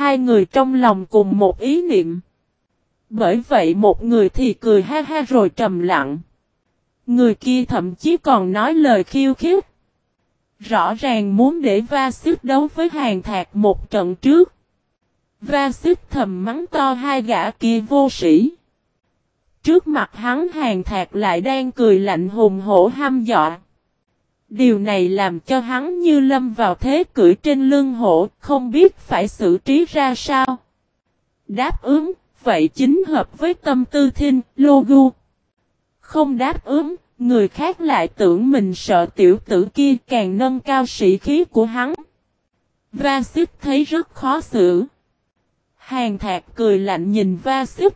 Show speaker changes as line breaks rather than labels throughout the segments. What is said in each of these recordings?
hai người trong lòng cùng một ý niệm. Bởi vậy một người thì cười ha ha rồi trầm lặng. Người kia thậm chí còn nói lời khiêu khích. Rõ ràng muốn để Va-xích đấu với Hàn Thạc một trận trước. Va-xích thầm mắng to hai gã kia vô sĩ. Trước mặt hắn Hàn Thạc lại đang cười lạnh hùng hổ hăm dọa. Điều này làm cho hắn như lâm vào thế cưỡi trên lưng hổ, không biết phải xử trí ra sao. Đáp ứng, vậy chính hợp với tâm tư Thinh, Logu. Không đáp ứng, người khác lại tưởng mình sợ tiểu tử kia càng nâng cao sĩ khí của hắn. Va-xích thấy rất khó xử. Hàn Thạc cười lạnh nhìn Va-xích.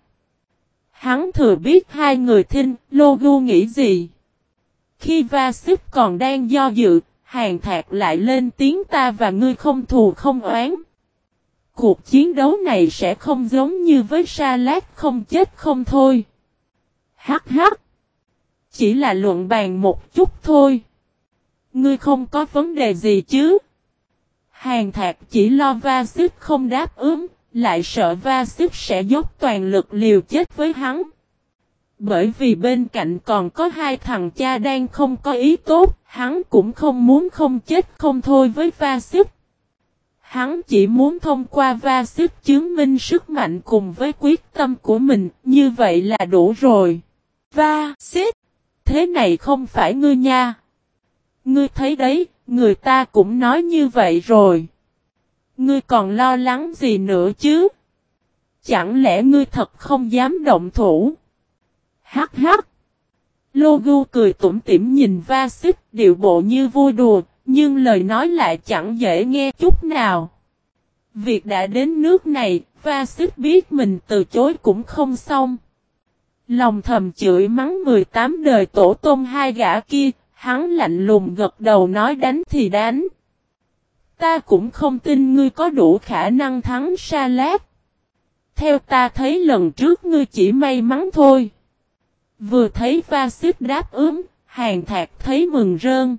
Hắn thừa biết hai người Thinh, Logu nghĩ gì. Khi Va-xích còn đang do dự, Hàn Thạc lại lên tiếng ta và ngươi không thù không oán. Cuộc chiến đấu này sẽ không giống như với Sa Lát không chết không thôi. Hắc hắc. Chỉ là luận bàn một chút thôi. Ngươi không có vấn đề gì chứ? Hàn Thạc chỉ lo Va-xích không đáp ứng, lại sợ Va-xích sẽ dốc toàn lực liều chết với hắn. Bởi vì bên cạnh còn có hai thằng cha đang không có ý tốt, hắn cũng không muốn không chết không thôi với Va-xích. Hắn chỉ muốn thông qua Va-xích chứng minh sức mạnh cùng với quyết tâm của mình, như vậy là đủ rồi. Va-xích, thế này không phải ngươi nha. Ngươi thấy đấy, người ta cũng nói như vậy rồi. Ngươi còn lo lắng gì nữa chứ? Chẳng lẽ ngươi thật không dám động thủ? Hắc hắc. Logu cười tủm tỉm nhìn Va-xích điệu bộ như vui đùa, nhưng lời nói lại chẳng dễ nghe chút nào. Việc đã đến nước này, Va-xích biết mình từ chối cũng không xong. Lòng thầm chửi mắng 18 đời tổ tông hai gã kia, hắn lạnh lùng gật đầu nói đánh thì đánh. Ta cũng không tin ngươi có đủ khả năng thắng Sa Lát. Theo ta thấy lần trước ngươi chỉ may mắn thôi. Vừa thấy Va-xích đáp ứng, Hàn Thạc thấy mừng rơn.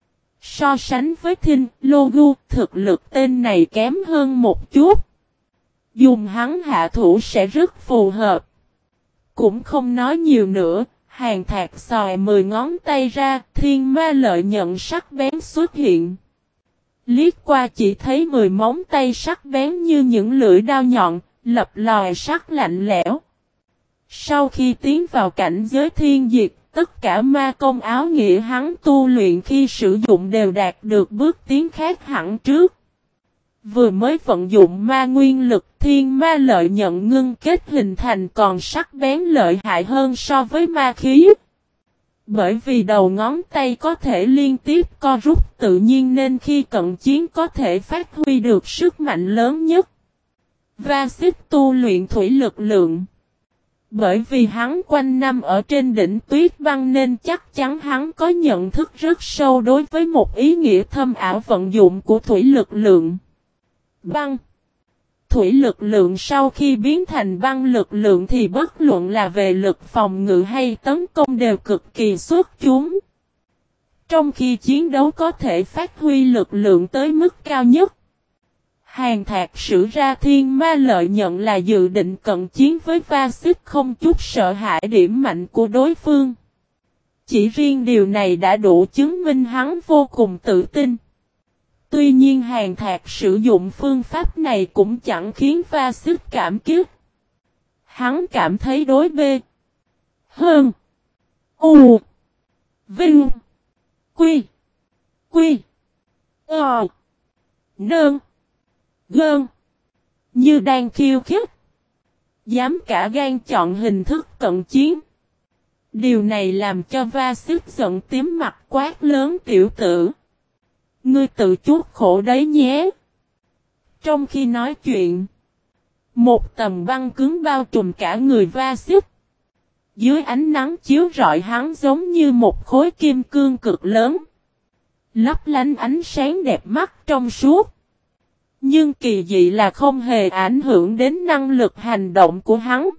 So sánh với Thinh, Logu, thực lực tên này kém hơn một chút. Dùng hắn hạ thủ sẽ rất phù hợp. Cũng không nói nhiều nữa, Hàn Thạc xòe 10 ngón tay ra, thiên ma lợi nhận sắc bén xuất hiện. Liếc qua chỉ thấy 10 móng tay sắc bén như những lưỡi đao nhọn, lập lòi sắc lạnh lẽo. Sau khi tiến vào cảnh giới thiên diệt, tất cả ma công áo nghĩa hắn tu luyện khi sử dụng đều đạt được bước tiến khác hẳn trước. Vừa mới vận dụng ma nguyên lực, thiên ma lợi nhận ngưng kết hình thành còn sắc bén lợi hại hơn so với ma khí. Bởi vì đầu ngón tay có thể liên tiếp co rút tự nhiên nên khi cận chiến có thể phát huy được sức mạnh lớn nhất. Va-xích tu luyện thủy lực lượng. Bởi vì hắn quanh năm ở trên đỉnh tuyết băng nên chắc chắn hắn có nhận thức rất sâu đối với một ý nghĩa thâm ảo vận dụng của thủy lực lượng. Băng. Thủy lực lượng sau khi biến thành băng lực lượng thì bất luận là về lực phòng ngự hay tấn công đều cực kỳ xuất chúng. Trong khi chiến đấu có thể phát huy lực lượng tới mức cao nhất. Hàn Thạc sử ra thiên ma lợi nhận là dự định cận chiến với Va-xích không chút sợ hãi điểm mạnh của đối phương. Chỉ riêng điều này đã đủ chứng minh hắn vô cùng tự tin. Tuy nhiên Hàn Thạc sử dụng phương pháp này cũng chẳng khiến Va-xích cảm kích. Hắn cảm thấy đối bê. Hơn. U. Vinh. Quy. Quy. Ờ. Nơn. Gơn. Như đang khiêu khích. Dám cả gan chọn hình thức cận chiến. Điều này làm cho Va-xích giận tím mặt quát lớn tiểu tử. Ngươi tự chuốc khổ đấy nhé. Trong khi nói chuyện, một tầng băng cứng bao trùm cả người Va-xích. Dưới ánh nắng chiếu rọi hắn giống như một khối kim cương cực lớn. Lấp lánh ánh sáng đẹp mắt trong suốt. Nhưng kỳ dị là không hề ảnh hưởng đến năng lực hành động của hắn.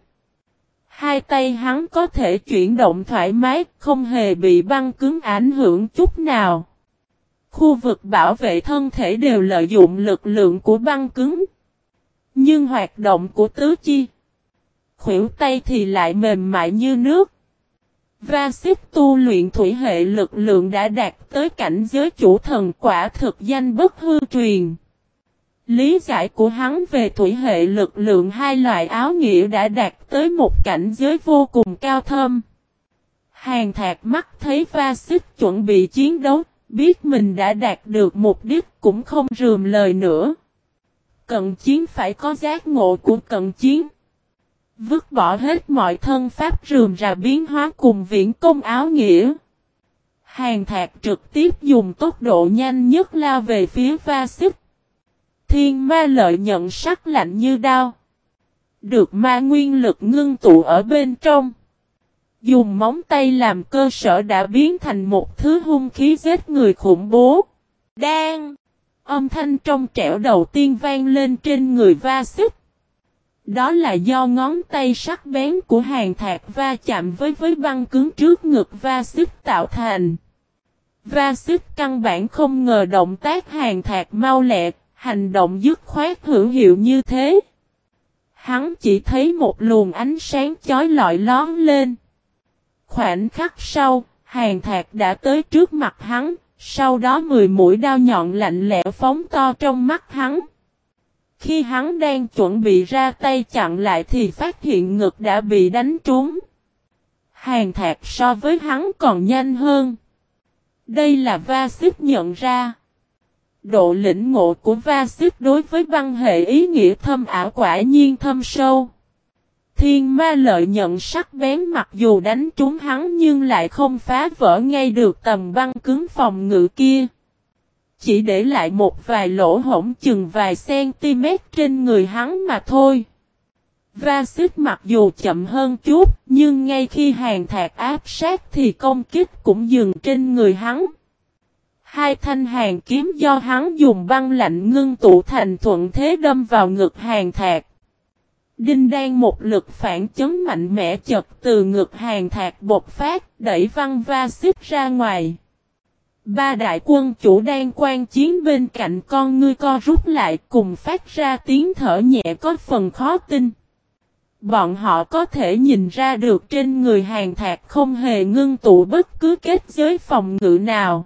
Hai tay hắn có thể chuyển động thoải mái, không hề bị băng cứng ảnh hưởng chút nào. Khu vực bảo vệ thân thể đều lợi dụng lực lượng của băng cứng. Nhưng hoạt động của tứ chi, khuỷu tay thì lại mềm mại như nước. Va-xích tu luyện thủy hệ lực lượng đã đạt tới cảnh giới chủ thần, quả thực danh bất hư truyền. Lý giải của hắn về thủy hệ lực lượng hai loại áo nghĩa đã đạt tới một cảnh giới vô cùng cao thâm. Hàn Thạc mắt thấy Va-xích chuẩn bị chiến đấu, biết mình đã đạt được mục đích cũng không rườm lời nữa. Cận chiến phải có giác ngộ của cận chiến. Vứt bỏ hết mọi thân pháp rườm rà biến hóa cùng viễn công áo nghĩa. Hàn Thạc trực tiếp dùng tốc độ nhanh nhất lao về phía Va-xích. Thiên ma lợi nhận sắc lạnh như đao. Được ma nguyên lực ngưng tụ ở bên trong. Dùng móng tay làm cơ sở đã biến thành một thứ hung khí giết người khủng bố. Đang! Âm thanh trong trẻo đầu tiên vang lên trên người Va-xích. Đó là do ngón tay sắc bén của Hàn Thạc va chạm với băng cứng trước ngực Va-xích tạo thành. Va-xích căn bản không ngờ động tác Hàn Thạc mau lẹ, hành động dứt khoát hữu hiệu như thế. Hắn chỉ thấy một luồng ánh sáng chói lọi lóe lên. Khoảnh khắc sau, Hàn Thạc đã tới trước mặt hắn, sau đó 10 mũi đao nhọn lạnh lẽo phóng to trong mắt hắn. Khi hắn đang chuẩn bị ra tay chặn lại thì phát hiện ngực đã bị đánh trúng. Hàn Thạc so với hắn còn nhanh hơn. Đây là Va-xích nhận ra. Độ lĩnh ngộ của Va-xích đối với băng hệ ý nghĩa thâm ảo quả nhiên thâm sâu. Thiên ma lợi nhận sắc bén mặc dù đánh trúng hắn nhưng lại không phá vỡ ngay được tầng băng cứng phòng ngự kia. Chỉ để lại một vài lỗ hổng chừng vài cm trên người hắn mà thôi. Va-xích mặc dù chậm hơn chút nhưng ngay khi Hàn Thạc áp sát thì công kích cũng dừng trên người hắn. Hai thanh hàn kiếm do hắn dùng băng lạnh ngưng tụ thành thuận thế đâm vào ngực Hàn Thạc. Đinh đan một lực phản chấn mạnh mẽ chật từ ngực Hàn Thạc bộc phát, đẩy văng Va-xích ra ngoài. Ba đại quân chủ đang quan chiến bên cạnh con ngươi co rút lại cùng phát ra tiếng thở nhẹ có phần khó tin. Bọn họ có thể nhìn ra được trên người Hàn Thạc không hề ngưng tụ bất cứ kết giới phòng ngự nào.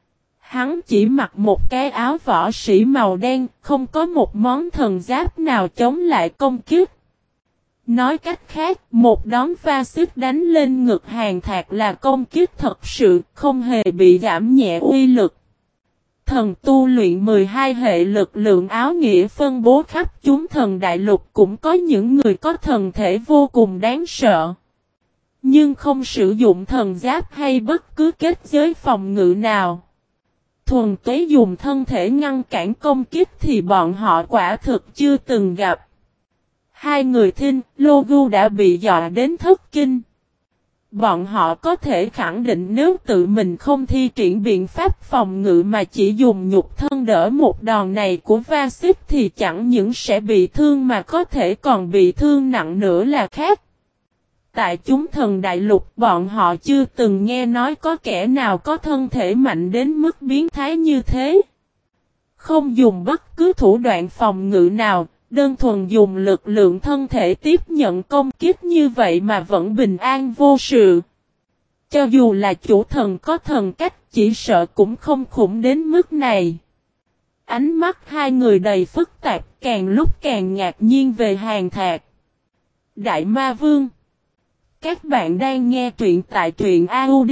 Hắn chỉ mặc một cái áo võ sĩ màu đen, không có một món thần giáp nào chống lại công kích. Nói cách khác, một đón Va-xích đánh lên ngực Hàn Thạc là công kích thật sự, không hề bị giảm nhẹ uy lực. Thần tu luyện 12 hệ lực lượng áo nghĩa phân bố khắp chúng thần đại lục cũng có những người có thần thể vô cùng đáng sợ. Nhưng không sử dụng thần giáp hay bất cứ kết giới phòng ngự nào. Thuần túy dùng thân thể ngăn cản công kích thì bọn họ quả thực chưa từng gặp. Hai người Thinh, Logu đã bị dọa đến thất kinh. Bọn họ có thể khẳng định nếu tự mình không thi triển biện pháp phòng ngự mà chỉ dùng nhục thân đỡ một đòn này của Va-xích thì chẳng những sẽ bị thương mà có thể còn bị thương nặng nữa là khác. Tại chúng thần đại lục bọn họ chưa từng nghe nói có kẻ nào có thân thể mạnh đến mức biến thái như thế. Không dùng bất cứ thủ đoạn phòng ngự nào, đơn thuần dùng lực lượng thân thể tiếp nhận công kích như vậy mà vẫn bình an vô sự. Cho dù là chủ thần có thần cách chỉ sợ cũng không khủng đến mức này. Ánh mắt hai người đầy phức tạp càng lúc càng ngạc nhiên về Hàn Thạc. Đại Ma Vương. Các bạn đang nghe truyện tại truyện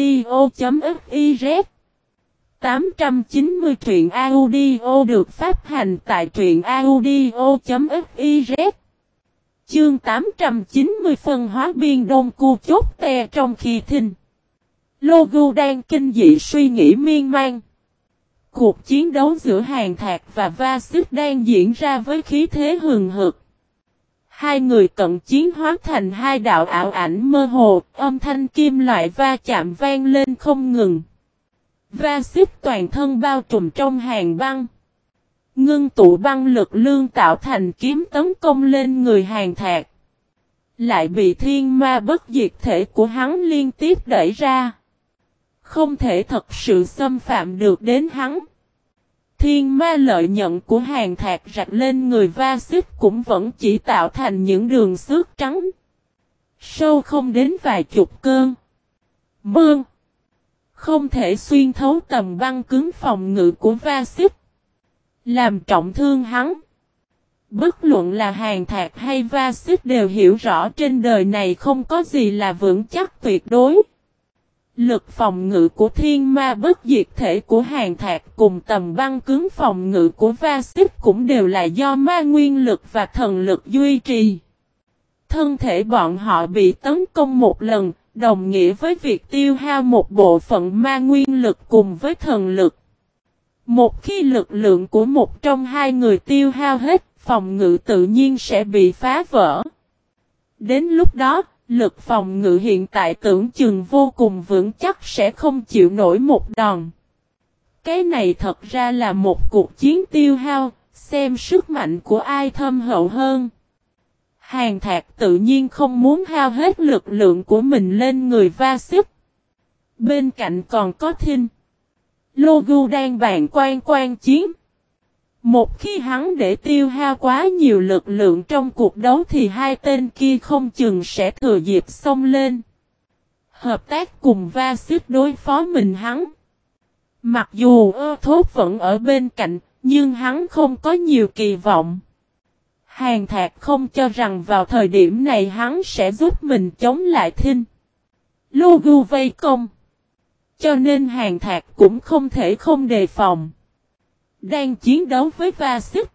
audio.fiz 890 truyện audio được phát hành tại truyện audio.fiz Chương 890 phân hóa biên đông cu chốt te trong khi Thinh. Logu đang kinh dị suy nghĩ miên man. Cuộc chiến đấu giữa Hàn Thạc và Va-xích đang diễn ra với khí thế hừng hực. Hai người cận chiến hóa thành hai đạo ảo ảnh mơ hồ, âm thanh kim loại va chạm vang lên không ngừng. Va-xích toàn thân bao trùm trong hàng băng. Ngưng tụ băng lực lương tạo thành kiếm tấn công lên người Hàn Thạc. Lại bị thiên ma bất diệt thể của hắn liên tiếp đẩy ra. Không thể thật sự xâm phạm được đến hắn. Thiên ma lợi nhận của Hàn Thạc rạch lên người Va Xích cũng vẫn chỉ tạo thành những đường xước trắng. Sâu không đến vài chục cơn. Mương. Không thể xuyên thấu tầm băng cứng phòng ngự của Va Xích. Làm trọng thương hắn. Bất luận là Hàn Thạc hay Va Xích đều hiểu rõ trên đời này không có gì là vững chắc tuyệt đối. Lực phòng ngự của thiên ma bất diệt thể của Hàn Thạc cùng tầm băng cứng phòng ngự của Va Xích cũng đều là do ma nguyên lực và thần lực duy trì. Thân thể bọn họ bị tấn công một lần, đồng nghĩa với việc tiêu hao một bộ phận ma nguyên lực cùng với thần lực. Một khi lực lượng của một trong hai người tiêu hao hết, phòng ngự tự nhiên sẽ bị phá vỡ. Đến lúc đó, lực phòng ngự hiện tại tưởng chừng vô cùng vững chắc sẽ không chịu nổi một đòn. Cái này thật ra là một cuộc chiến tiêu hao, xem sức mạnh của ai thâm hậu hơn. Hàn Thạc tự nhiên không muốn hao hết lực lượng của mình lên người Va Xích. Bên cạnh còn có Thinh. Lô Gu đang bàn quan chiến. Một khi hắn để tiêu hao quá nhiều lực lượng trong cuộc đấu thì hai tên kia không chừng sẽ thừa dịp xông lên. Hợp tác cùng Va Xích đối phó mình hắn. Mặc dù Thốt vẫn ở bên cạnh, nhưng hắn không có nhiều kỳ vọng. Hàn Thạc không cho rằng vào thời điểm này hắn sẽ giúp mình chống lại Thinh. Lô Gu vây công. Cho nên Hàn Thạc cũng không thể không đề phòng. Đang chiến đấu với Va Xích.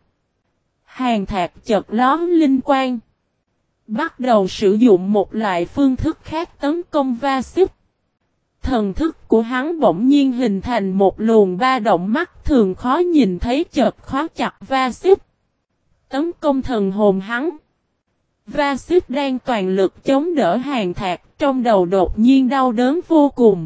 Hàn Thạc chợt lóe linh quang. Bắt đầu sử dụng một loại phương thức khác tấn công Va Xích. Thần thức của hắn bỗng nhiên hình thành một luồng ba động mắt thường khó nhìn thấy chợt khóa chặt Va Xích. Tấn công thần hồn hắn. Va Xích đang toàn lực chống đỡ Hàn Thạc, trong đầu đột nhiên đau đớn vô cùng.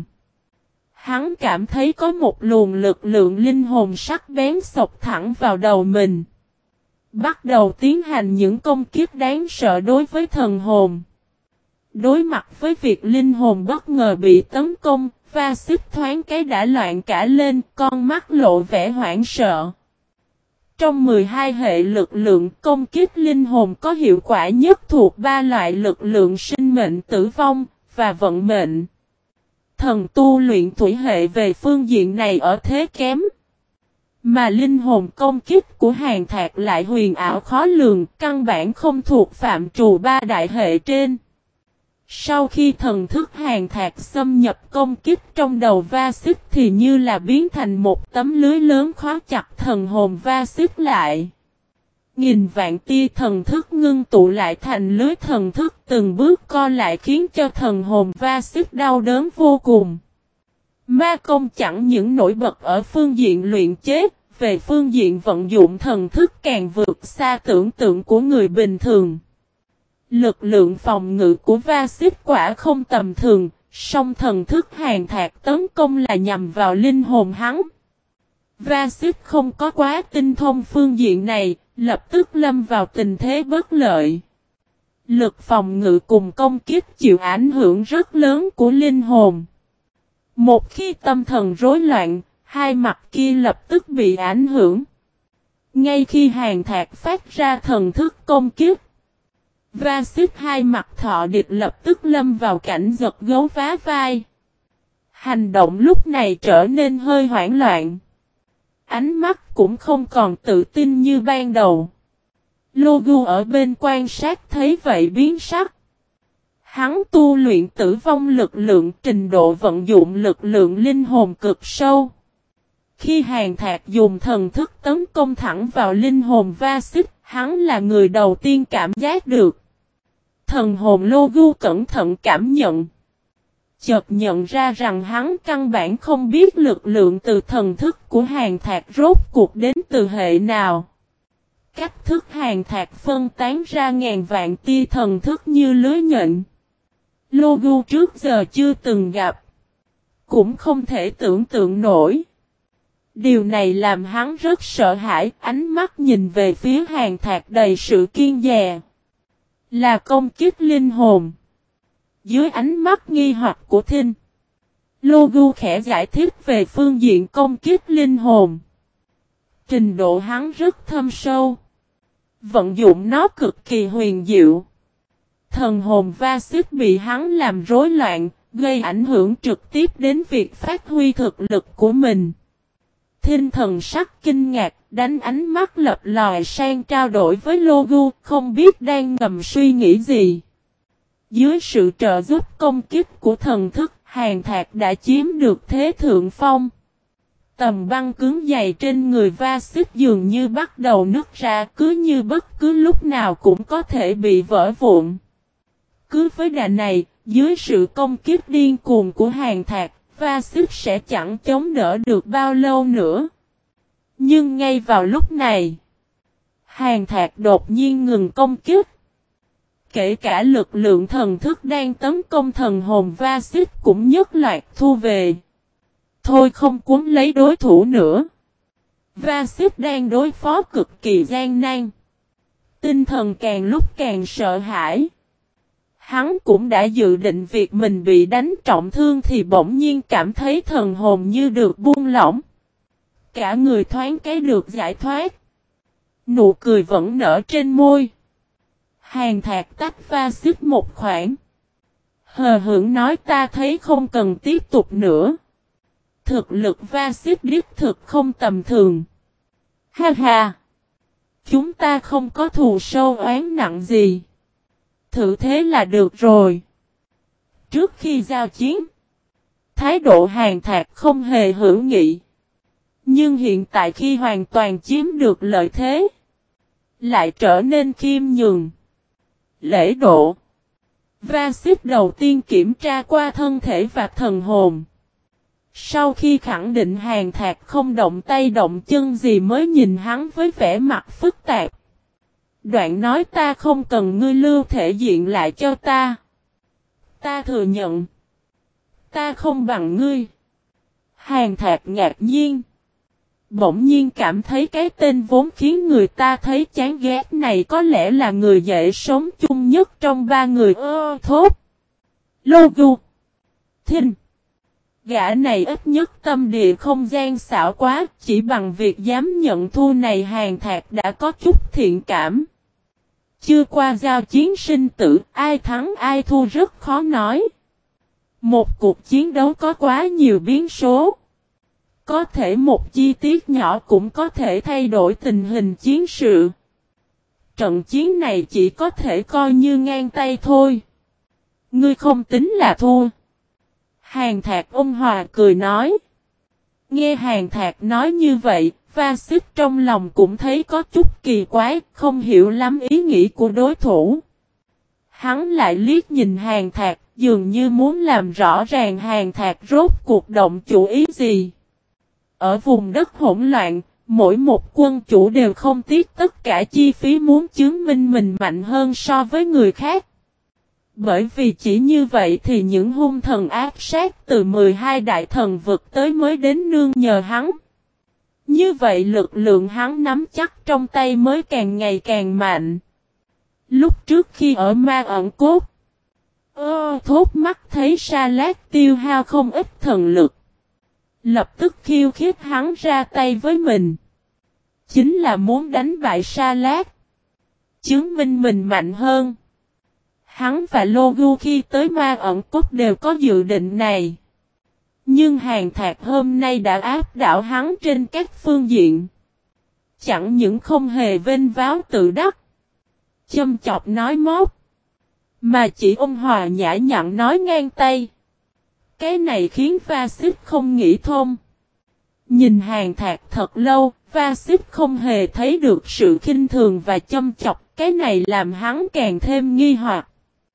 Hắn cảm thấy có một luồng lực lượng linh hồn sắc bén xộc thẳng vào đầu mình. Bắt đầu tiến hành những công kiếp đáng sợ đối với thần hồn. Đối mặt với việc linh hồn bất ngờ bị tấn công, Va Xích thoáng cái đã loạn cả lên, con mắt lộ vẻ hoảng sợ. Trong 12 hệ lực lượng công kiếp linh hồn có hiệu quả nhất thuộc 3 loại lực lượng sinh mệnh tử vong và vận mệnh. Thần tu luyện thủy hệ về phương diện này ở thế kém. Mà linh hồn công kiếp của Hàn Thạc lại huyền ảo khó lường, căn bản không thuộc phạm trù 3 đại hệ trên. Sau khi thần thức Hàn Thạc xâm nhập công kiếp trong đầu Va Xích thì như là biến thành một tấm lưới lớn khóa chặt thần hồn Va Xích lại. Nghìn vạn tia thần thức ngưng tụ lại thành lưới thần thức từng bước co lại khiến cho thần hồn Va Xích đau đớn vô cùng. Ma công chẳng những nổi bật ở phương diện luyện chế, về phương diện vận dụng thần thức càng vượt xa tưởng tượng của người bình thường. Lực lượng phòng ngự của Va Xích quả không tầm thường, song thần thức Hàn Thạc tấn công là nhằm vào linh hồn hắn. Va Xích không có quá tinh thông phương diện này, lập tức lâm vào tình thế bất lợi. Lực phòng ngự cùng công kiếp chịu ảnh hưởng rất lớn của linh hồn. Một khi tâm thần rối loạn, hai mặt kia lập tức bị ảnh hưởng. Ngay khi Hàn Thạc phát ra thần thức công kiếp, Va Xích hai mặt thọ địch lập tức lâm vào cảnh giật gấu vá vai. Hành động lúc này trở nên hơi hoảng loạn. Ánh mắt cũng không còn tự tin như ban đầu. Lô Gu ở bên quan sát thấy vậy biến sắc. Hắn tu luyện tử vong lực lượng trình độ vận dụng lực lượng linh hồn cực sâu. Khi Hàn Thạc dùng thần thức tấn công thẳng vào linh hồn Va Xích, hắn là người đầu tiên cảm giác được. Thần hồn Lô Gu cẩn thận cảm nhận. Chợt nhận ra rằng hắn căn bản không biết lực lượng từ thần thức của Hàn Thạc rốt cuộc đến từ hệ nào. Cách thức Hàn Thạc phân tán ra ngàn vạn tia thần thức như lưới nhện. Lô Gu trước giờ chưa từng gặp. Cũng không thể tưởng tượng nổi. Điều này làm hắn rất sợ hãi, ánh mắt nhìn về phía Hàn Thạc đầy sự kiên dè. Là công kích linh hồn. Dưới ánh mắt nghi hoặc của Thinh, Lô Gu khẽ giải thích về phương diện công kích linh hồn. Trình độ hắn rất thâm sâu. Vận dụng nó cực kỳ huyền diệu. Thần hồn va xích bị hắn làm rối loạn, gây ảnh hưởng trực tiếp đến việc phát huy thực lực của mình. Thinh thần sắc kinh ngạc, đánh ánh mắt lập lòi sang trao đổi với Logu, không biết đang ngầm suy nghĩ gì. Dưới sự trợ giúp công kích của thần thức, Hàn Thạc đã chiếm được thế thượng phong. Tầm băng cứng dày trên người va xích dường như bắt đầu nứt ra, cứ như bất cứ lúc nào cũng có thể bị vỡ vụn. Cứ với đà này, dưới sự công kích điên cuồng của Hàn Thạc, va xích sẽ chẳng chống đỡ được bao lâu nữa. Nhưng ngay vào lúc này, Hàn Thạc đột nhiên ngừng công kích. Kể cả lực lượng thần thức đang tấn công thần hồn va xích cũng nhất loạt thu về. Thôi không cuốn lấy đối thủ nữa. Va xích đang đối phó cực kỳ gian nan. Tinh thần càng lúc càng sợ hãi. Hắn cũng đã dự định việc mình bị đánh trọng thương thì bỗng nhiên cảm thấy thần hồn như được buông lỏng. Cả người thoáng cái được giải thoát. Nụ cười vẫn nở trên môi. Hàn Thạc tách va xích một khoảng. Hờ hững nói ta thấy không cần tiếp tục nữa. Thực lực va xích đích thực không tầm thường. Ha ha! Chúng ta không có thù sâu oán nặng gì. Thử thế là được rồi. Trước khi giao chiến, thái độ Hàn Thạc không hề hữu nghị. Nhưng hiện tại khi hoàn toàn chiếm được lợi thế, lại trở nên khiêm nhường. Lễ độ. Va xích đầu tiên kiểm tra qua thân thể và thần hồn. Sau khi khẳng định Hàn Thạc không động tay động chân gì mới nhìn hắn với vẻ mặt phức tạp. Đoạn nói ta không cần ngươi lưu thể diện lại cho ta. Ta thừa nhận. Ta không bằng ngươi. Hàn Thạc ngạc nhiên. Bỗng nhiên cảm thấy cái tên vốn khiến người ta thấy chán ghét này có lẽ là người dễ sống chung nhất trong ba người thốt. Logu. Thinh. Gã này ít nhất tâm địa không gian xảo quá, chỉ bằng việc dám nhận thua này Hàn Thạc đã có chút thiện cảm. Chưa qua giao chiến sinh tử, ai thắng ai thua rất khó nói. Một cuộc chiến đấu có quá nhiều biến số. Có thể một chi tiết nhỏ cũng có thể thay đổi tình hình chiến sự. Trận chiến này chỉ có thể coi như ngang tay thôi. Ngươi không tính là thua. Hàn Thạc ôn hòa cười nói. Nghe Hàn Thạc nói như vậy, va xích trong lòng cũng thấy có chút kỳ quái, không hiểu lắm ý nghĩ của đối thủ. Hắn lại liếc nhìn Hàn Thạc, dường như muốn làm rõ ràng Hàn Thạc rốt cuộc động chủ ý gì. Ở vùng đất hỗn loạn, mỗi một quân chủ đều không tiếc tất cả chi phí muốn chứng minh mình mạnh hơn so với người khác. Bởi vì chỉ như vậy thì những hung thần ác sát từ 12 đại thần vực tới mới đến nương nhờ hắn. Như vậy lực lượng hắn nắm chắc trong tay mới càng ngày càng mạnh. Lúc trước khi ở ma ẩn cốt, thốt mắt thấy Sa Lát tiêu hao không ít thần lực. Lập tức khiêu khích hắn ra tay với mình. Chính là muốn đánh bại Sa Lát. Chứng minh mình mạnh hơn. Hắn và Logu khi tới ma ẩn cốt đều có dự định này. Nhưng Hàn Thạc hôm nay đã áp đảo hắn trên các phương diện. Chẳng những không hề vênh váo tự đắc. Châm chọc nói móc. Mà chỉ ôn hòa nhã nhặn nói ngang tay. Cái này khiến va xích không nghĩ thông. Nhìn Hàn Thạc thật lâu, va xích không hề thấy được sự khinh thường và châm chọc. Cái này làm hắn càng thêm nghi hoặc.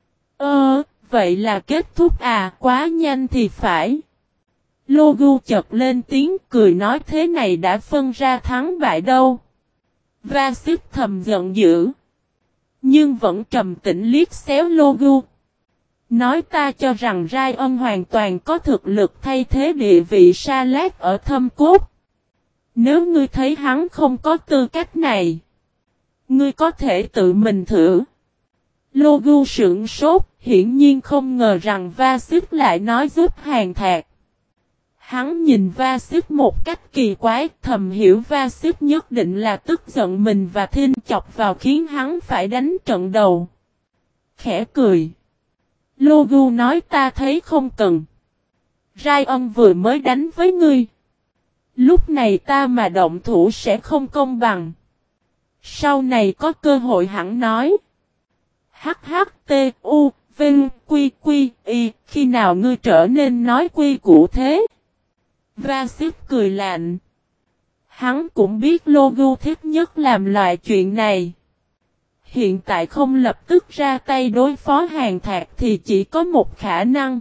Vậy là kết thúc à, quá nhanh thì phải. Logu chợt lên tiếng cười nói thế này đã phân ra thắng bại đâu. Va xích thầm giận dữ. Nhưng vẫn trầm tĩnh liếc xéo Logu. Nói ta cho rằng Rai Ân hoàn toàn có thực lực thay thế địa vị Sa Lát ở thâm cốt. Nếu ngươi thấy hắn không có tư cách này, ngươi có thể tự mình thử. Logu sững sốt, hiển nhiên không ngờ rằng va xích lại nói giúp Hàn Thạc. Hắn nhìn Va-xích một cách kỳ quái, thầm hiểu Va-xích nhất định là tức giận mình và Thinh chọc vào khiến hắn phải đánh trận đầu. Khẽ cười. Logu nói ta thấy không cần. Ryan vừa mới đánh với ngươi. Lúc này ta mà động thủ sẽ không công bằng. Sau này có cơ hội hẳn nói. HHTU Vinh Quy Quy Y khi nào ngươi trở nên nói quy củ thế? Va-xích cười lạnh. Hắn cũng biết Logu thích nhất làm loại chuyện này. Hiện tại không lập tức ra tay đối phó Hàn Thạc thì chỉ có một khả năng.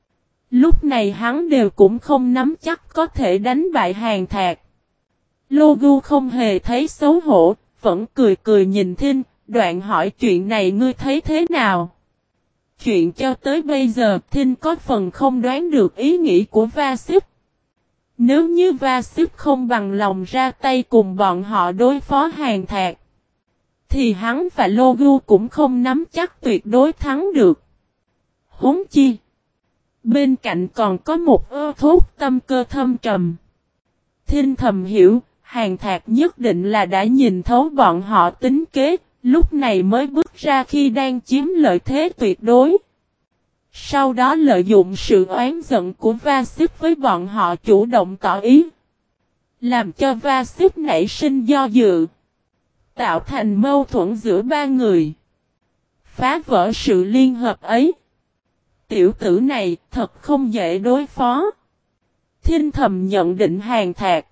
Lúc này hắn đều cũng không nắm chắc có thể đánh bại Hàn Thạc. Logu không hề thấy xấu hổ, vẫn cười cười nhìn Thinh, đoạn hỏi chuyện này ngươi thấy thế nào? Chuyện cho tới bây giờ Thinh có phần không đoán được ý nghĩ của Va-xích. Nếu như Va-xích không bằng lòng ra tay cùng bọn họ đối phó Hàn Thạc, thì hắn và Logu cũng không nắm chắc tuyệt đối thắng được. Huống chi, bên cạnh còn có một thốt tâm cơ thâm trầm. Thinh thầm hiểu, Hàn Thạc nhất định là đã nhìn thấu bọn họ tính kế, lúc này mới bước ra khi đang chiếm lợi thế tuyệt đối. Sau đó lợi dụng sự oán giận của Va-xích với bọn họ chủ động tỏ ý. Làm cho Va-xích nảy sinh do dự. Tạo thành mâu thuẫn giữa ba người. Phá vỡ sự liên hợp ấy. Tiểu tử này thật không dễ đối phó. Thinh thầm nhận định Hàn Thạc.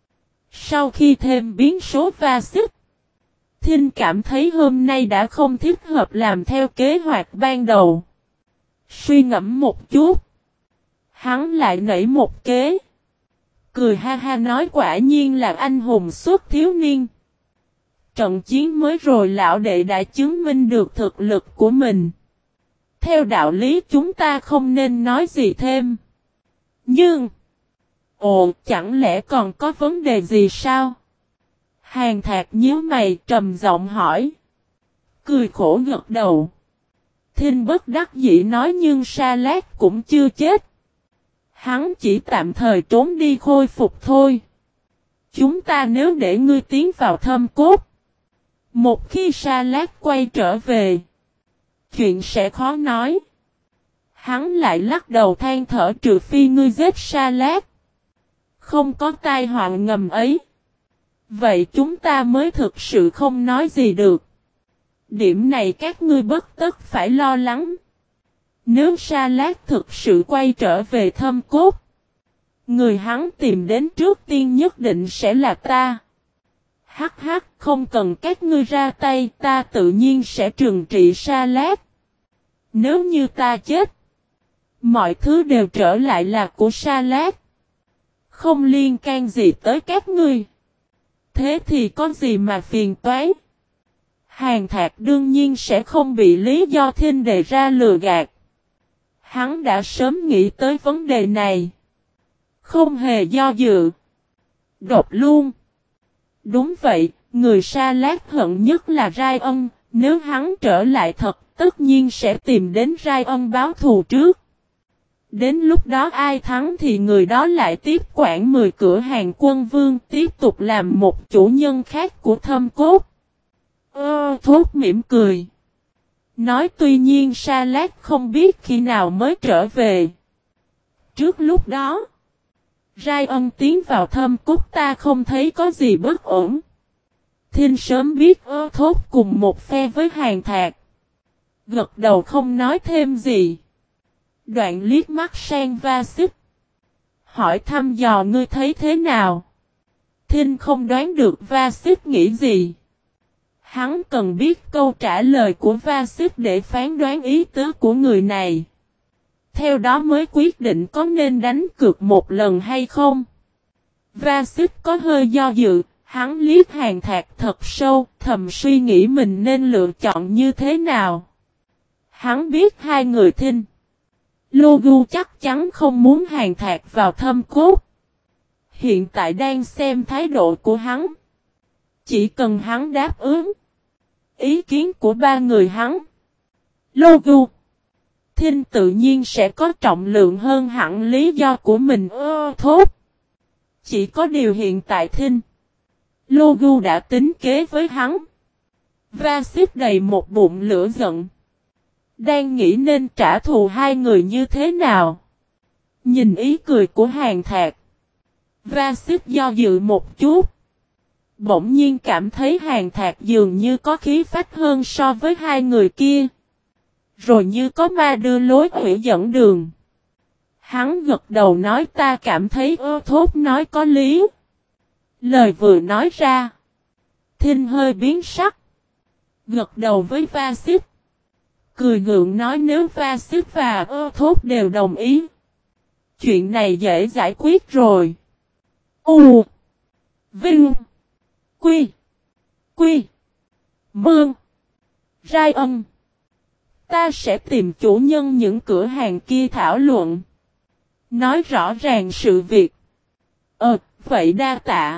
Sau khi thêm biến số Va-xích, Thinh cảm thấy hôm nay đã không thích hợp làm theo kế hoạch ban đầu. Suy ngẫm một chút. Hắn lại nảy một kế. Cười ha ha nói quả nhiên là anh hùng xuất thiếu niên. Trận chiến mới rồi lão đệ đã chứng minh được thực lực của mình. Theo đạo lý chúng ta không nên nói gì thêm. Nhưng... Ồ, chẳng lẽ còn có vấn đề gì sao? Hàn Thạc nhíu mày trầm giọng hỏi. Cười khổ gật đầu. Thinh bất đắc dĩ nói nhưng Sa Lát cũng chưa chết. Hắn chỉ tạm thời trốn đi khôi phục thôi. Chúng ta nếu để ngươi tiến vào thâm cốt. Một khi Sa Lát quay trở về. Chuyện sẽ khó nói. Hắn lại lắc đầu than thở trừ phi ngươi giết Sa Lát. Không có tai họa ngầm ấy. Vậy chúng ta mới thực sự không nói gì được. Điểm này các ngươi bất tất phải lo lắng. Nếu Sa Lát thực sự quay trở về thâm cốt. Người hắn tìm đến trước tiên nhất định sẽ là ta. Hắc hắc không cần các ngươi ra tay ta tự nhiên sẽ trừng trị Sa Lát. Nếu như ta chết. Mọi thứ đều trở lại là của Sa Lát. Không liên can gì tới các ngươi. Thế thì có gì mà phiền toái. Hàn Thạc đương nhiên sẽ không bị lý do Thinh đề ra lừa gạt. Hắn đã sớm nghĩ tới vấn đề này. Không hề do dự. Đột luôn. Đúng vậy, người Sa Lát hận nhất là Ryan. Nếu hắn trở lại thật, tất nhiên sẽ tìm đến Ryan báo thù trước. Đến lúc đó ai thắng thì người đó lại tiếp quản 10 cửa hàng quân vương tiếp tục làm một chủ nhân khác của thâm cốt. Thốt mỉm cười. Nói tuy nhiên Sa Lát không biết khi nào mới trở về. Trước lúc đó, Ryan tiến vào thâm cốt ta không thấy có gì bất ổn. Thinh sớm biết thốt cùng một phe với Hàn Thạc. Gật đầu không nói thêm gì. Đoạn liếc mắt sang Va-xích. Hỏi thăm dò ngươi thấy thế nào? Thinh không đoán được Va-xích nghĩ gì. Hắn cần biết câu trả lời của Va-xích để phán đoán ý tứ của người này. Theo đó mới quyết định có nên đánh cược một lần hay không. Va-xích có hơi do dự, hắn liếc Hàn Thạc thật sâu, thầm suy nghĩ mình nên lựa chọn như thế nào. Hắn biết hai người Thinh. Logu chắc chắn không muốn Hàn Thạc vào thâm cốt. Hiện tại đang xem thái độ của hắn. Chỉ cần hắn đáp ứng ý kiến của ba người hắn. Logu, Thinh tự nhiên sẽ có trọng lượng hơn hẳn lý do của mình thốt. Chỉ có điều hiện tại Thinh Logu đã tính kế với hắn. Va xếp đầy một bụng lửa giận. Đang nghĩ nên trả thù hai người như thế nào. Nhìn ý cười của Hàn Thạc. Va xếp do dự một chút. Bỗng nhiên cảm thấy Hàn Thạc dường như có khí phách hơn so với hai người kia. Rồi như có ma đưa lối hủy dẫn đường. Hắn gật đầu nói ta cảm thấy thốt nói có lý. Lời vừa nói ra. Thinh hơi biến sắc. Gật đầu với Va xếp. Cười gượng nói nếu Va xếp và thốt đều đồng ý. Chuyện này dễ giải quyết rồi. U. Vinh. Quy. Quy. Mương. Rai Ân. Ta sẽ tìm chủ nhân những cửa hàng kia thảo luận. Nói rõ ràng sự việc. Vậy đa tạ.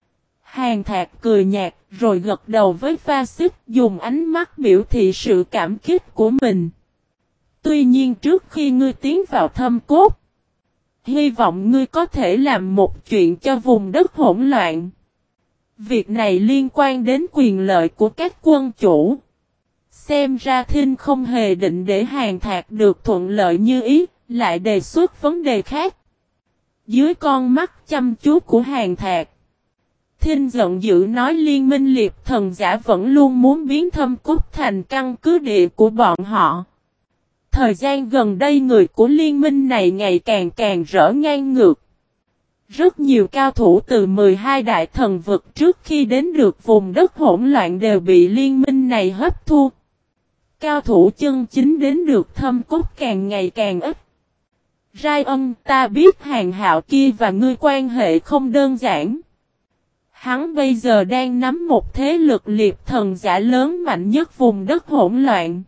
Hàn Thạc cười nhạt rồi gật đầu với Va xếp dùng ánh mắt biểu thị sự cảm kích của mình. Tuy nhiên trước khi ngươi tiến vào thâm cốt. Hy vọng ngươi có thể làm một chuyện cho vùng đất hỗn loạn. Việc này liên quan đến quyền lợi của các quân chủ. Xem ra Thinh không hề định để Hàn Thạc được thuận lợi như ý, lại đề xuất vấn đề khác. Dưới con mắt chăm chú của Hàn Thạc. Thinh giận dữ nói liên minh liệp thần giả vẫn luôn muốn biến thâm cốt thành căn cứ địa của bọn họ. Thời gian gần đây người của liên minh này ngày càng rỡ ngang ngược. Rất nhiều cao thủ từ 12 đại thần vực trước khi đến được vùng đất hỗn loạn đều bị liên minh này hấp thu. Cao thủ chân chính đến được thâm cốt càng ngày càng ít. Rai Ân ta biết Hàn Hạo kia và ngươi quan hệ không đơn giản. Hắn bây giờ đang nắm một thế lực liệp thần giả lớn mạnh nhất vùng đất hỗn loạn.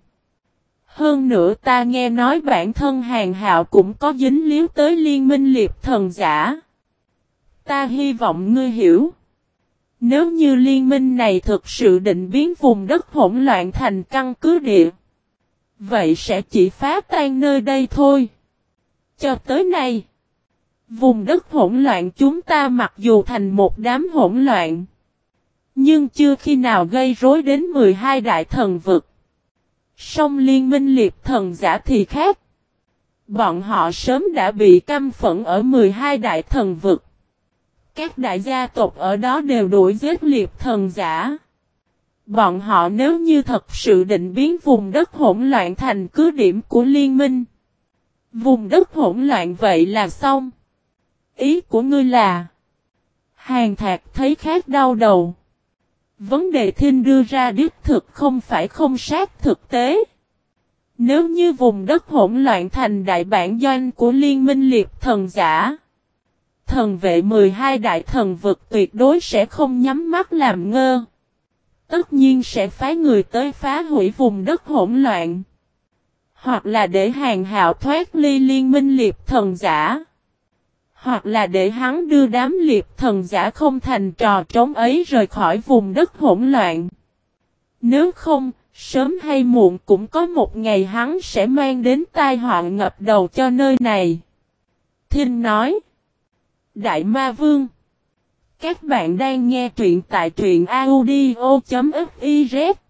Hơn nữa ta nghe nói bản thân Hàn Hạo cũng có dính líu tới liên minh liệp thần giả. Ta hy vọng ngươi hiểu. Nếu như liên minh này thực sự định biến vùng đất hỗn loạn thành căn cứ địa. Vậy sẽ chỉ phá tan nơi đây thôi. Cho tới nay. Vùng đất hỗn loạn chúng ta mặc dù thành một đám hỗn loạn. Nhưng chưa khi nào gây rối đến 12 đại thần vực. Song liên minh liệp thần giả thì khác. Bọn họ sớm đã bị căm phẫn ở 12 đại thần vực. Các đại gia tộc ở đó đều đuổi giết liệp thần giả. Bọn họ nếu như thật sự định biến vùng đất hỗn loạn thành cứ điểm của liên minh. Vùng đất hỗn loạn vậy là xong. Ý của ngươi là. Hàn Thạc thấy khác đau đầu. Vấn đề Thinh đưa ra đích thực không phải không sát thực tế. Nếu như vùng đất hỗn loạn thành đại bản doanh của liên minh liệp thần giả. Thần vệ 12 đại thần vực tuyệt đối sẽ không nhắm mắt làm ngơ. Tất nhiên sẽ phái người tới phá hủy vùng đất hỗn loạn. Hoặc là để Hàn Hạo thoát ly liên minh liệp thần giả. Hoặc là để hắn đưa đám liệp thần giả không thành trò trống ấy rời khỏi vùng đất hỗn loạn. Nếu không, sớm hay muộn cũng có một ngày hắn sẽ mang đến tai họa ngập đầu cho nơi này. Thinh nói. Đại Ma Vương. Các bạn đang nghe truyện tại truyện audio.fiz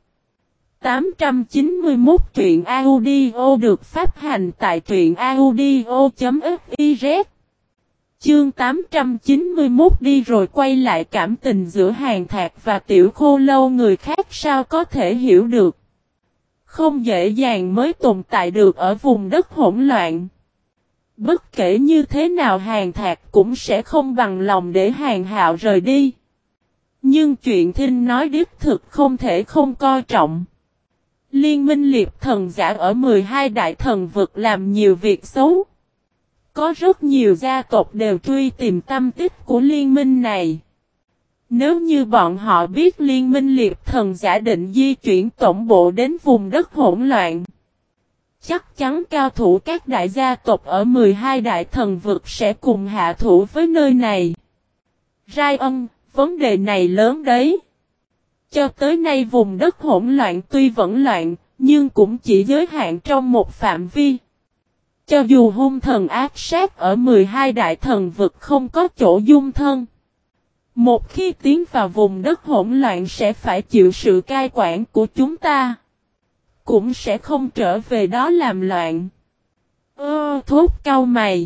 891 truyện audio được phát hành tại truyện audio.fiz. Chương 891 đi rồi quay lại cảm tình giữa Hàn Thạc và Tiểu Khô Lâu người khác sao có thể hiểu được. Không dễ dàng mới tồn tại được ở vùng đất hỗn loạn. Bất kể như thế nào Hàn Thạc cũng sẽ không bằng lòng để Hàn Hạo rời đi. Nhưng chuyện Thinh nói đích thực không thể không coi trọng. Liên minh liệp thần giả ở 12 đại thần vực làm nhiều việc xấu. Có rất nhiều gia tộc đều truy tìm tâm tích của liên minh này. Nếu như bọn họ biết liên minh liệp thần giả định di chuyển tổng bộ đến vùng đất hỗn loạn. Chắc chắn cao thủ các đại gia tộc ở 12 đại thần vực sẽ cùng hạ thủ với nơi này. Rai Ân, vấn đề này lớn đấy. Cho tới nay vùng đất hỗn loạn tuy vẫn loạn, nhưng cũng chỉ giới hạn trong một phạm vi. Cho dù hung thần ác sát ở 12 đại thần vực không có chỗ dung thân. Một khi tiến vào vùng đất hỗn loạn sẽ phải chịu sự cai quản của chúng ta. Cũng sẽ không trở về đó làm loạn. Thốt cau mày.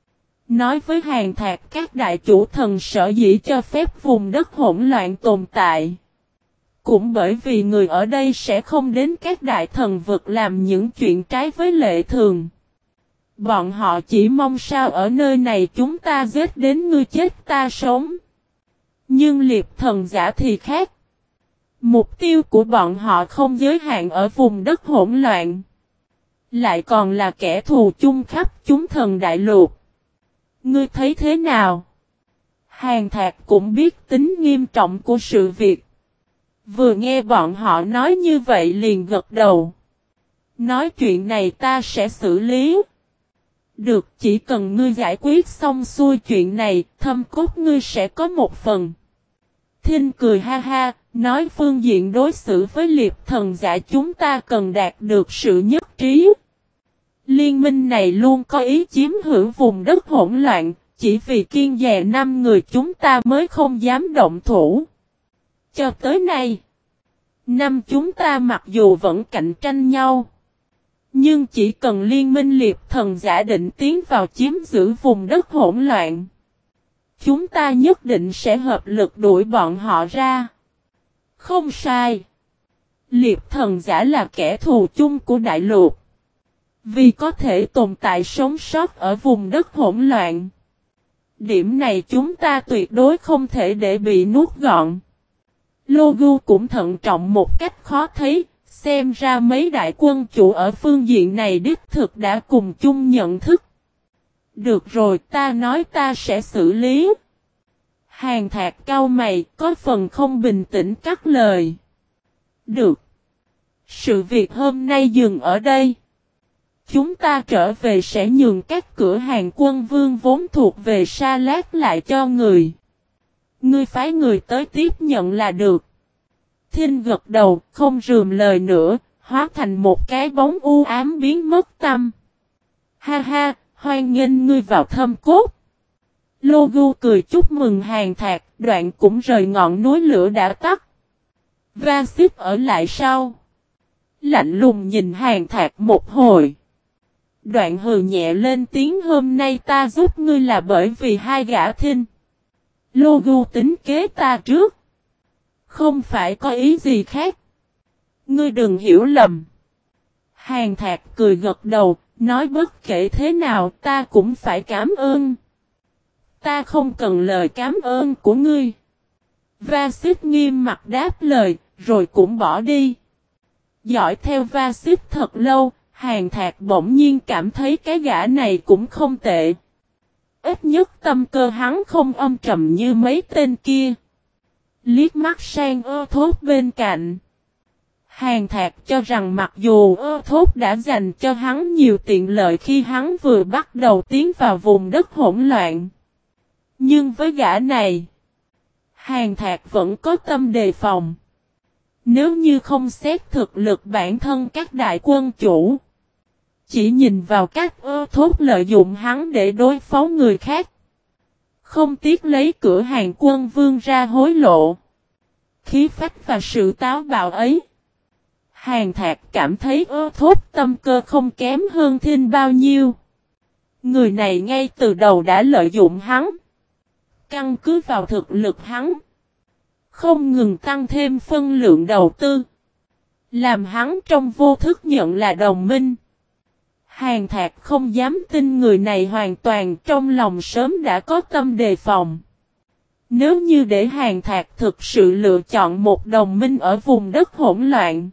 Nói với Hàn Thạc các đại chủ thần sở dĩ cho phép vùng đất hỗn loạn tồn tại. Cũng bởi vì người ở đây sẽ không đến các đại thần vực làm những chuyện trái với lệ thường. Bọn họ chỉ mong sao ở nơi này chúng ta giết đến ngươi chết ta sống. Nhưng liệp thần giả thì khác. Mục tiêu của bọn họ không giới hạn ở vùng đất hỗn loạn. Lại còn là kẻ thù chung khắp chúng thần đại lục. Ngươi thấy thế nào? Hàn Thạc cũng biết tính nghiêm trọng của sự việc. Vừa nghe bọn họ nói như vậy liền gật đầu. Nói chuyện này ta sẽ xử lý. Được, chỉ cần ngươi giải quyết xong xuôi chuyện này, thâm cốt ngươi sẽ có một phần. Thinh cười ha ha, nói phương diện đối xử với liệp thần giả chúng ta cần đạt được sự nhất trí. Liên minh này luôn có ý chiếm hữu vùng đất hỗn loạn, chỉ vì kiên dè 5 người chúng ta mới không dám động thủ. Cho tới nay, 5 chúng ta mặc dù vẫn cạnh tranh nhau, nhưng chỉ cần liên minh liệp thần giả định tiến vào chiếm giữ vùng đất hỗn loạn, chúng ta nhất định sẽ hợp lực đuổi bọn họ ra. Không sai. Liệp thần giả là kẻ thù chung của đại lục. Vì có thể tồn tại sống sót ở vùng đất hỗn loạn. Điểm này chúng ta tuyệt đối không thể để bị nuốt gọn. Logu cũng thận trọng một cách khó thấy, xem ra mấy đại quân chủ ở phương diện này đích thực đã cùng chung nhận thức. Được rồi, ta nói ta sẽ xử lý. Hàn Thạc cau mày, có phần không bình tĩnh cắt lời. Được. Sự việc hôm nay dừng ở đây. Chúng ta trở về sẽ nhường các cửa hàng quân vương vốn thuộc về Sa Lát lại cho người. Ngươi phái người tới tiếp nhận là được. Thinh gật đầu, không rườm lời nữa, hóa thành một cái bóng u ám biến mất tâm. Ha ha, hoan nghênh ngươi vào thâm cốt. Logu cười chúc mừng Hàn Thạc, đoạn cũng rời ngọn núi lửa đã tắt. Va xếp ở lại sau. Lạnh lùng nhìn Hàn Thạc một hồi. Đoạn hừ nhẹ lên tiếng hôm nay ta giúp ngươi là bởi vì hai gã Thinh. Logu tính kế ta trước. Không phải có ý gì khác. Ngươi đừng hiểu lầm. Hàn Thạc cười gật đầu, nói bất kể thế nào ta cũng phải cảm ơn. Ta không cần lời cảm ơn của ngươi. Va xếp nghiêm mặt đáp lời, rồi cũng bỏ đi. Dõi theo Va xếp thật lâu, Hàn Thạc bỗng nhiên cảm thấy cái gã này cũng không tệ. Ít nhất tâm cơ hắn không âm trầm như mấy tên kia. Liếc mắt sang Thốt bên cạnh. Hàn Thạc cho rằng mặc dù Thốt đã dành cho hắn nhiều tiện lợi khi hắn vừa bắt đầu tiến vào vùng đất hỗn loạn. Nhưng với gã này, Hàn Thạc vẫn có tâm đề phòng. Nếu như không xét thực lực bản thân các đại quân chủ, chỉ nhìn vào các Thốt lợi dụng hắn để đối phó người khác. Không tiếc lấy cửa hàng quân vương ra hối lộ. Khí phách và sự táo bạo ấy. Hàn Thạc cảm thấy Thốt tâm cơ không kém hơn Thinh bao nhiêu. Người này ngay từ đầu đã lợi dụng hắn. Căn cứ vào thực lực hắn. Không ngừng tăng thêm phân lượng đầu tư. Làm hắn trong vô thức nhận là đồng minh. Hàn Thạc không dám tin người này hoàn toàn trong lòng sớm đã có tâm đề phòng. Nếu như để Hàn Thạc thực sự lựa chọn một đồng minh ở vùng đất hỗn loạn.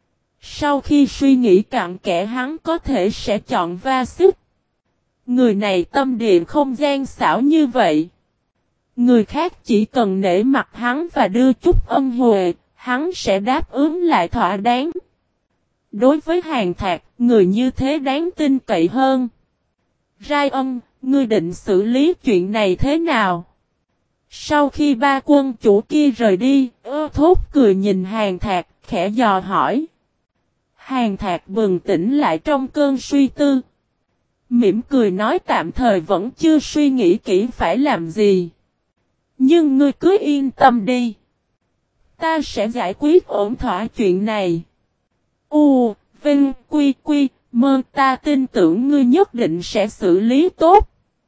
Sau khi suy nghĩ cặn kẽ hắn có thể sẽ chọn Va xếp. Người này tâm địa không gian xảo như vậy. Người khác chỉ cần nể mặt hắn và đưa chút ân huệ, hắn sẽ đáp ứng lại thỏa đáng. Đối với Hàn Thạc, người như thế đáng tin cậy hơn. Rai ân, ngươi định xử lý chuyện này thế nào? Sau khi ba quân chủ kia rời đi, Thốt cười nhìn Hàn Thạc, khẽ dò hỏi. Hàn Thạc bừng tỉnh lại trong cơn suy tư. Mỉm cười nói tạm thời vẫn chưa suy nghĩ kỹ phải làm gì. Nhưng ngươi cứ yên tâm đi. Ta sẽ giải quyết ổn thỏa chuyện này. Vinh, Quy, Mơ, ta tin tưởng ngươi nhất định sẽ xử lý tốt.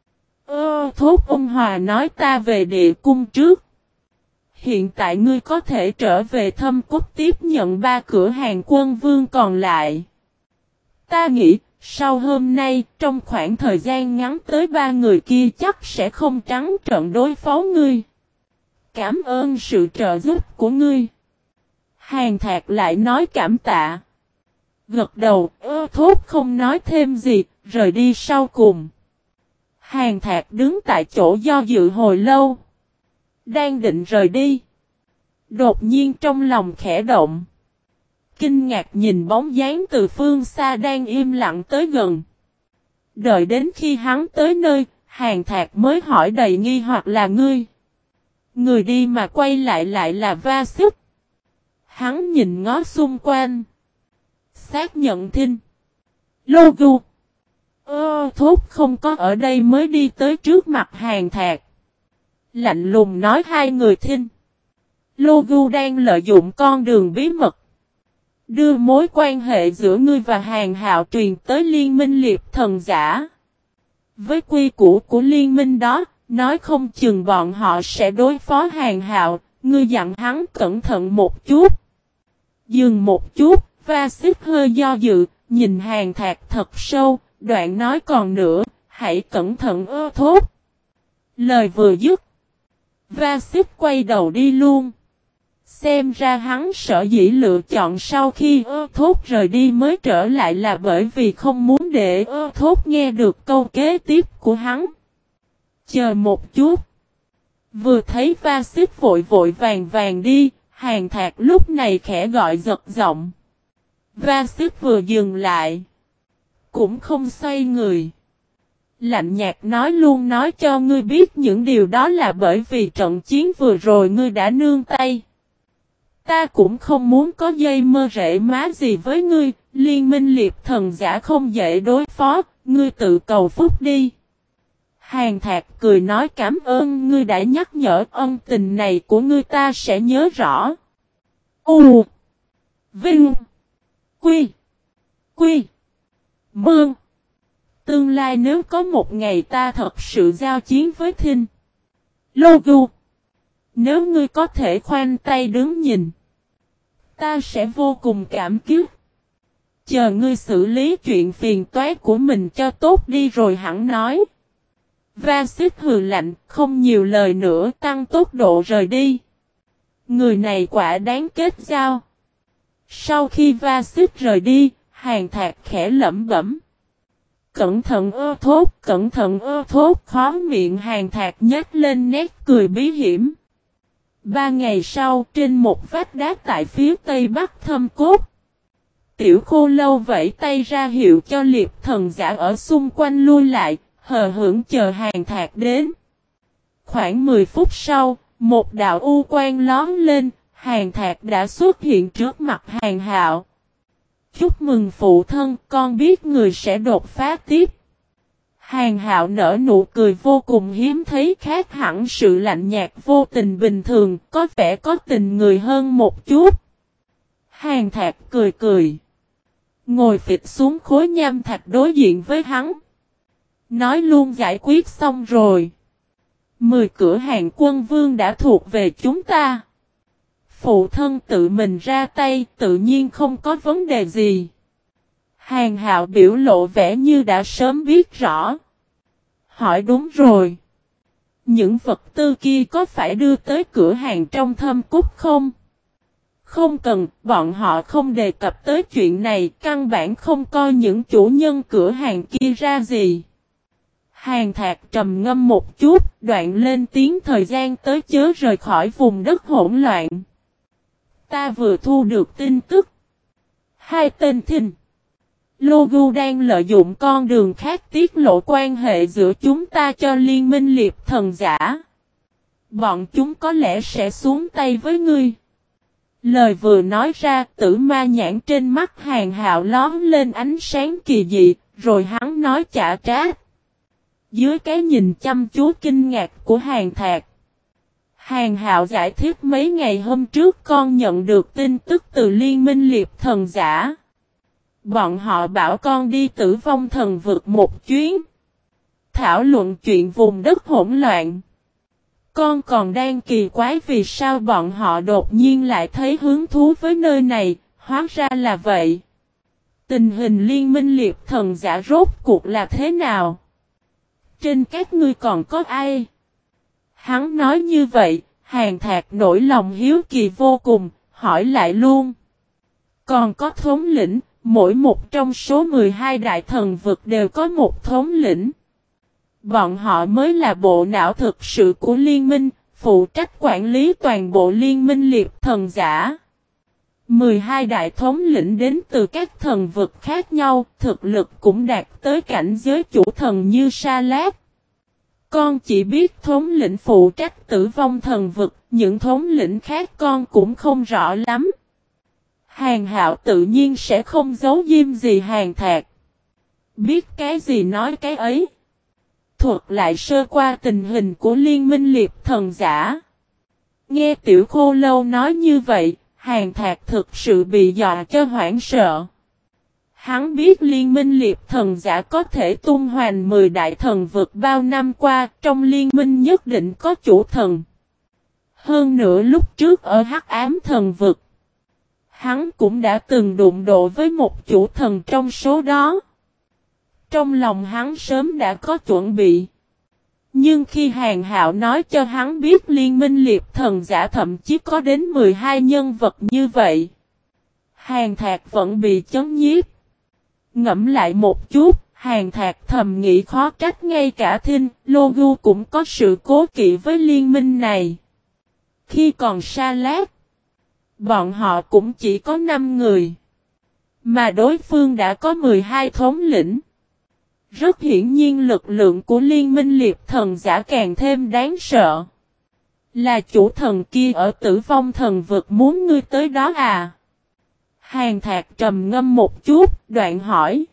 Thốt ông Hòa nói ta về địa cung trước. Hiện tại ngươi có thể trở về Thâm Cốt tiếp nhận 3 cửa hàng quân vương còn lại. Ta nghĩ, sau hôm nay, trong khoảng thời gian ngắn tới 3 người kia chắc sẽ không trắng trợn đối phó ngươi. Cảm ơn sự trợ giúp của ngươi. Hàn Thạc lại nói cảm tạ. Gật đầu, Thốt không nói thêm gì, rời đi sau cùng. Hàn Thạc đứng tại chỗ do dự hồi lâu. Đang định rời đi. Đột nhiên trong lòng khẽ động. Kinh ngạc nhìn bóng dáng từ phương xa đang im lặng tới gần. Đợi đến khi hắn tới nơi, Hàn Thạc mới hỏi đầy nghi hoặc là ngươi. Người đi mà quay lại là Va Xích. Hắn nhìn ngó xung quanh. Xác nhận thinh. Logu. Thốt không có ở đây mới đi tới trước mặt Hàn Thạc. Lạnh lùng nói 2 người thinh. Logu đang lợi dụng con đường bí mật. Đưa mối quan hệ giữa ngươi và Hàn Hạo truyền tới liên minh liệp thần giả. Với quy củ của liên minh đó, nói không chừng bọn họ sẽ đối phó Hàn Hạo, ngươi dặn hắn cẩn thận một chút. Dừng một chút, Va Xích hơi do dự, nhìn Hàn Thạc thật sâu, đoạn nói còn nữa, hãy cẩn thận Thốt. Lời vừa dứt. Va Xích quay đầu đi luôn. Xem ra hắn sợ dĩ lựa chọn sau khi Thốt rời đi mới trở lại là bởi vì không muốn để Thốt nghe được câu kế tiếp của hắn. Chờ một chút. Vừa thấy Va Xích vội vàng đi, Hàn Thạc lúc này khẽ gọi giật giọng. Va Xích vừa dừng lại. Cũng không xoay người. Lạnh nhạt nói luôn nói cho ngươi biết những điều đó là bởi vì trận chiến vừa rồi ngươi đã nương tay. Ta cũng không muốn có dây mơ rễ má gì với ngươi, liên minh liệp thần giả không dễ đối phó, ngươi tự cầu phúc đi. Hàn Thạc cười nói cảm ơn ngươi đã nhắc nhở, ân tình này của ngươi ta sẽ nhớ rõ. Vinh. Quy. Mương. Tương lai nếu có một ngày ta thật sự giao chiến với Thinh. Logu. Nếu ngươi có thể khoanh tay đứng nhìn. Ta sẽ vô cùng cảm kích. Chờ ngươi xử lý chuyện phiền toái của mình cho tốt đi rồi hẳn nói. Va Xích hừ lạnh, không nhiều lời nữa, tăng tốc độ rời đi. Người này quả đáng kết giao. Sau khi Va Xích rời đi, Hàn Thạc khẽ lẩm bẩm. Cẩn thận Thốt, cẩn thận Thốt, khó miệng Hàn Thạc nhếch lên nét cười bí hiểm. 3 ngày sau, trên một vách đá tại phía tây bắc Thâm Cốt. Tiểu Khô Lâu vẫy tay ra hiệu cho liệp thần giả ở xung quanh lui lại, hờ hững chờ Hàn Thạc đến. Khoảng 10 phút sau, một đạo u quang lóm lên, Hàn Thạc đã xuất hiện trước mặt Hàn Hạo. Chúc mừng phụ thân, con biết người sẽ đột phá tiếp. Hàn Hạo nở nụ cười vô cùng hiếm thấy, khác hẳn sự lạnh nhạt vô tình bình thường, có vẻ có tình người hơn một chút. Hàn Thạc cười. Ngồi phịch xuống khối nham thạch đối diện với hắn. Nói luôn giải quyết xong rồi. 10 cửa hàng quân vương đã thuộc về chúng ta. Phụ thân tự mình ra tay tự nhiên không có vấn đề gì. Hàn Hạo biểu lộ vẻ như đã sớm biết rõ. Hỏi đúng rồi. Những vật tư kia có phải đưa tới cửa hàng trong Thâm Cốt không? Không cần, bọn họ không đề cập tới chuyện này, căn bản không coi những chủ nhân cửa hàng kia ra gì. Hàn Thạc trầm ngâm một chút, đoạn lên tiếng thời gian tới chớ rời khỏi vùng đất hỗn loạn. Ta vừa thu được tin tức. 2 tên Thinh. Logu đang lợi dụng con đường khác tiết lộ quan hệ giữa chúng ta cho liên minh liệp thần giả. Bọn chúng có lẽ sẽ xuống tay với ngươi. Lời vừa nói ra, tử ma nhãn trên mắt Hàn Hạo lóe lên ánh sáng kỳ dị, rồi hắn nói chả trách. Dưới cái nhìn chăm chú kinh ngạc của Hàn Thạc, Hàn Hạo giải thích mấy ngày hôm trước con nhận được tin tức từ Liên minh Liệp Thần Giả. Bọn họ bảo con đi Tử Vong Thần Vực một chuyến, thảo luận chuyện vùng đất hỗn loạn. Con còn đang kỳ quái vì sao bọn họ đột nhiên lại thấy hứng thú với nơi này, hóa ra là vậy. Tình hình Liên minh Liệp Thần Giả rốt cuộc là thế nào? Trên các ngươi còn có ai? Hắn nói như vậy, Hàn Thạc nổi lòng hiếu kỳ vô cùng, hỏi lại luôn. Còn có thống lĩnh, mỗi một trong số 12 đại thần vực đều có một thống lĩnh. Bọn họ mới là bộ não thực sự của liên minh, phụ trách quản lý toàn bộ liên minh Liệp Thần Giả. 12 đại thống lĩnh đến từ các thần vực khác nhau, thực lực cũng đạt tới cảnh giới chủ thần như Sa Lát. Con chỉ biết thống lĩnh phụ trách Tử Vong Thần Vực, những thống lĩnh khác con cũng không rõ lắm. Hàn Hạo tự nhiên sẽ không giấu diêm gì Hàn Thạc. Biết cái gì nói cái ấy. Thuật lại sơ qua tình hình của Liên minh Liệp Thần Giả. Nghe Tiểu Khô Lâu nói như vậy, Hàn Thạc thực sự bị dọa cho hoảng sợ. Hắn biết Liên minh Liệp Thần Giả có thể tung hoành 10 đại thần vực bao năm qua, trong liên minh nhất định có chủ thần. Hơn nữa lúc trước ở Hắc Ám Thần Vực, hắn cũng đã từng đụng độ với một chủ thần trong số đó. Trong lòng hắn sớm đã có chuẩn bị. Nhưng khi Hàn Hạo nói cho hắn biết Liên minh Liệp Thần Giả thậm chí có đến 12 nhân vật như vậy, Hàn Thạc vẫn bị chấn nhiếp. Ngẫm lại một chút, Hàn Thạc thầm nghĩ khó trách ngay cả Thinh, Logu cũng có sự cố kỵ với liên minh này. Khi còn Sa Lát, bọn họ cũng chỉ có 5 người, mà đối phương đã có 12 thống lĩnh. Rất hiển nhiên lực lượng của Liên minh Liệp Thần Giả càng thêm đáng sợ. Là chủ thần kia ở Tử Vong Thần Vực muốn ngươi tới đó à? Hàn Thạc trầm ngâm một chút, đoạn hỏi.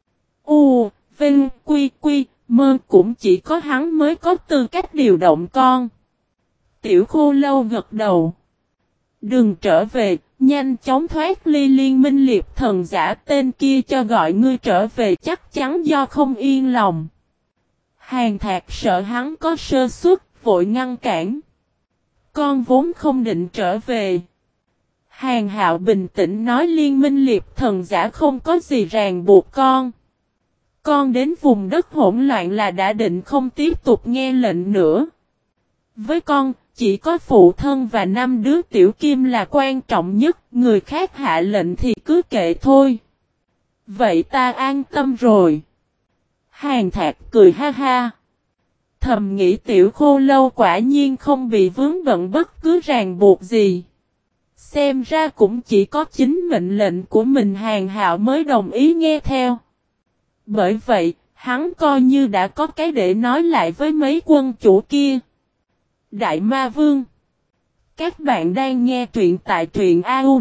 Vinh, Quy, Mơ cũng chỉ có hắn mới có tư cách điều động con. Tiểu Khô Lâu gật đầu. Đừng trở về, nhanh chóng thoát ly Liên minh Liệp Thần Giả, tên kia cho gọi ngươi trở về chắc chắn do không yên lòng. Hàn Thạc sợ hắn có sơ suất, vội ngăn cản. Con vốn không định trở về. Hàn Hạo bình tĩnh nói Liên minh Liệp Thần Giả không có gì ràng buộc con. Con đến vùng đất hỗn loạn là đã định không tiếp tục nghe lệnh nữa. Với con, chỉ có phụ thân và 5 đứa tiểu kim là quan trọng nhất, người khác hạ lệnh thì cứ kệ thôi. Vậy ta an tâm rồi. Hàn Thạc cười ha ha. Thầm nghĩ Tiểu Khô Lâu quả nhiên không bị vướng bận bất cứ ràng buộc gì. Xem ra cũng chỉ có chính mệnh lệnh của mình Hàn Hạo mới đồng ý nghe theo. Bởi vậy, hắn coi như đã có cái để nói lại với mấy quân chủ kia. Đại Ma Vương. Các bạn đang nghe truyện tại truyện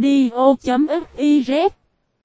audio.fiz.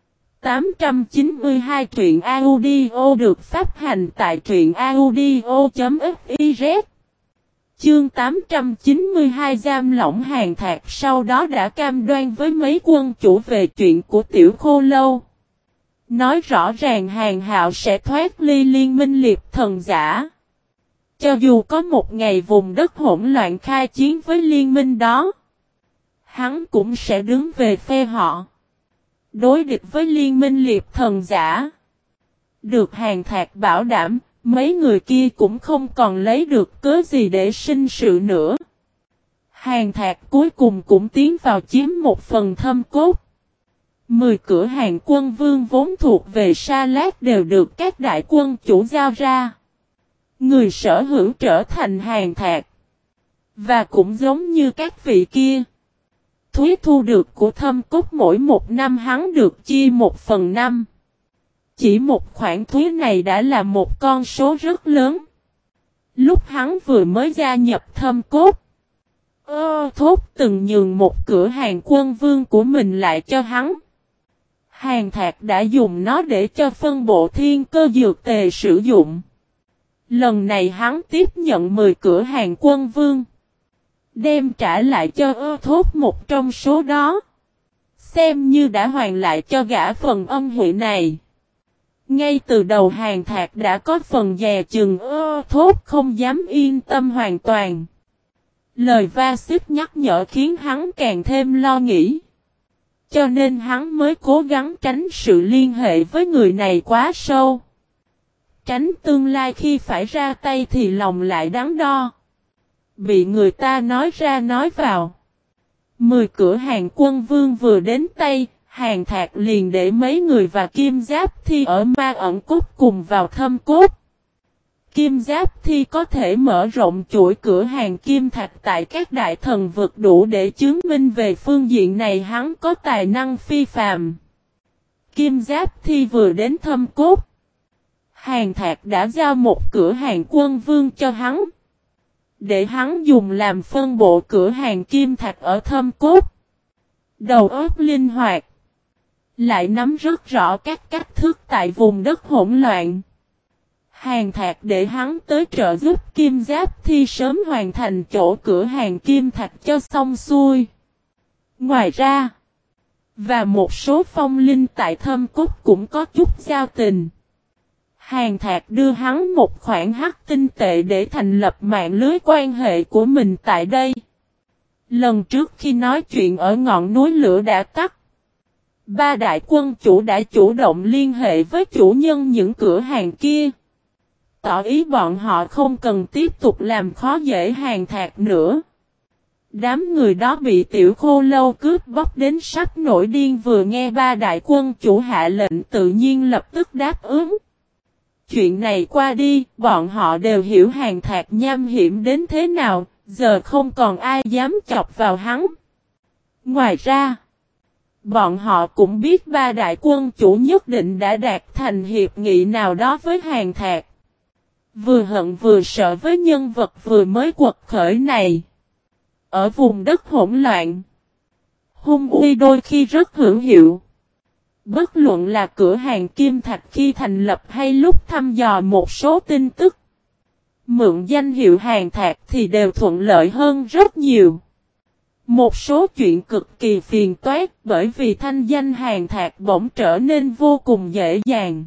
892 truyện audio được phát hành tại truyện audio.fiz. Chương 892 giam lỏng Hàn Thạc sau đó đã cam đoan với mấy quân chủ về chuyện của Tiểu Khô Lâu. Nói rõ ràng Hàn Hạo sẽ thoát ly Liên minh Liệp Thần Giả. Cho dù có một ngày vùng đất hỗn loạn khai chiến với liên minh đó, hắn cũng sẽ đứng về phe họ. Đối địch với Liên minh Liệp Thần Giả. Được Hàn Thạc bảo đảm, mấy người kia cũng không còn lấy được cớ gì để sinh sự nữa. Hàn Thạc cuối cùng cũng tiến vào chiếm một phần thâm cốt. 10 cửa hàng quân vương vốn thuộc về Sa Lát đều được các đại quân chủ giao ra. Người sở hữu trở thành Hàn Thạc. Và cũng giống như các vị kia. Thuế thu được của thâm cốt mỗi một năm hắn được chia 1/5. Chỉ một khoản thuế này đã là một con số rất lớn. Lúc hắn vừa mới gia nhập thâm cốt, Thốt từng nhường một cửa hàng quân vương của mình lại cho hắn. Hàn Thạc đã dùng nó để cho phân bộ thiên cơ dược tề sử dụng. Lần này hắn tiếp nhận 10 cửa hàng quân vương. Đem trả lại cho Thốt một trong số đó. Xem như đã hoàn lại cho gã phần ân huệ này. Ngay từ đầu Hàn Thạc đã có phần dè chừng Thốt không dám yên tâm hoàn toàn. Lời va xích nhắc nhở khiến hắn càng thêm lo nghĩ. Cho nên hắn mới cố gắng tránh sự liên hệ với người này quá sâu. Tránh tương lai khi phải ra tay thì lòng lại đắn đo. Bị người ta nói ra nói vào. 10 cửa hàng quân vương vừa đến tay, Hàn Thạc liền để mấy người và Kim Giáp Thi ở Ma Ẩn Cốt cùng vào Thâm Cốt. Kim Giáp Thi có thể mở rộng chuỗi cửa hàng kim thạch tại các đại thần vực đủ để chứng minh về phương diện này hắn có tài năng phi phàm. Kim Giáp Thi vừa đến Thâm Cốt. Hàn Thạc đã giao một cửa hàng quân vương cho hắn. Để hắn dùng làm phân bộ cửa hàng kim thạch ở Thâm Cốt. Đầu óc linh hoạt. Lại nắm rất rõ các cách thức tại vùng đất hỗn loạn. Hàn Thạc để hắn tới trợ giúp Kim Giáp Thi sớm hoàn thành chỗ cửa hàng kim thạch cho xong xuôi. Ngoài ra, và một số phong linh tại Thâm Cốt cũng có chút giao tình. Hàn Thạc đưa hắn một khoản hắc tinh tệ để thành lập mạng lưới quan hệ của mình tại đây. Lần trước khi nói chuyện ở ngọn núi lửa đã tắt, 3 đại quân chủ đã chủ động liên hệ với chủ nhân những cửa hàng kia. Tỏ ý bọn họ không cần tiếp tục làm khó dễ Hàn Thạc nữa. Đám người đó bị Tiểu Khô Lâu cướp bóc đến sắp nổi điên vừa nghe 3 đại quân chủ hạ lệnh tự nhiên lập tức đáp ứng. Chuyện này qua đi, bọn họ đều hiểu Hàn Thạc nham hiểm đến thế nào, giờ không còn ai dám chọc vào hắn. Ngoài ra, bọn họ cũng biết 3 đại quân chủ nhất định đã đạt thành hiệp nghị nào đó với Hàn Thạc. Vừa hận vừa sợ với nhân vật vừa mới quật khởi này. Ở vùng đất hỗn loạn, hung uy đôi khi rất hữu hiệu. Bất luận là cửa hàng kim thạch khi thành lập hay lúc thăm dò một số tin tức. Mượn danh hiệu Hàn Thạc thì đều thuận lợi hơn rất nhiều. Một số chuyện cực kỳ phiền toái bởi vì thanh danh Hàn Thạc bỗng trở nên vô cùng dễ dàng.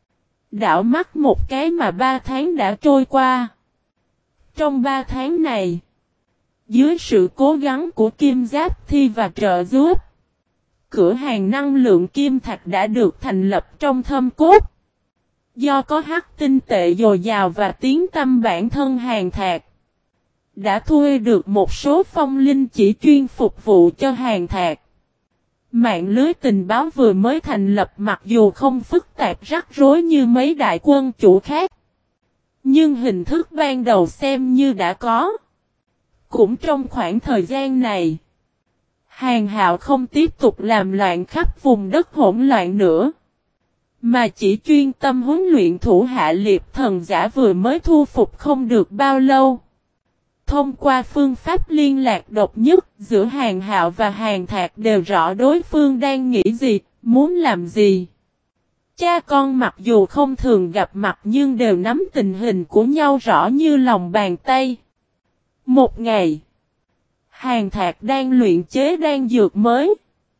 Đảo mắt một cái mà 3 tháng đã trôi qua. Trong 3 tháng này, dưới sự cố gắng của Kim Giáp Thi và trợ giúp, cửa hàng năng lượng kim thạch đã được thành lập trong Thâm Cốt. Do có hắc tinh tệ dồi dào và tiếng tăm bản thân Hàn Thạc, đã thuê được một số phong linh chỉ chuyên phục vụ cho Hàn Thạc. Mạng lưới tình báo vừa mới thành lập mặc dù không phức tạp rắc rối như mấy đại quân chủ khác, nhưng hình thức ban đầu xem như đã có. Cũng trong khoảng thời gian này, Hàn Hạo không tiếp tục làm loạn khắp vùng đất hỗn loạn nữa, mà chỉ chuyên tâm huấn luyện thủ hạ liệp thần giả vừa mới thu phục không được bao lâu. Thông qua phương pháp liên lạc độc nhất giữa Hàn Hạo và Hàn Thạc đều rõ đối phương đang nghĩ gì, muốn làm gì. Cha con mặc dù không thường gặp mặt nhưng đều nắm tình hình của nhau rõ như lòng bàn tay. Một ngày, Hàn Thạc đang luyện chế đan dược mới.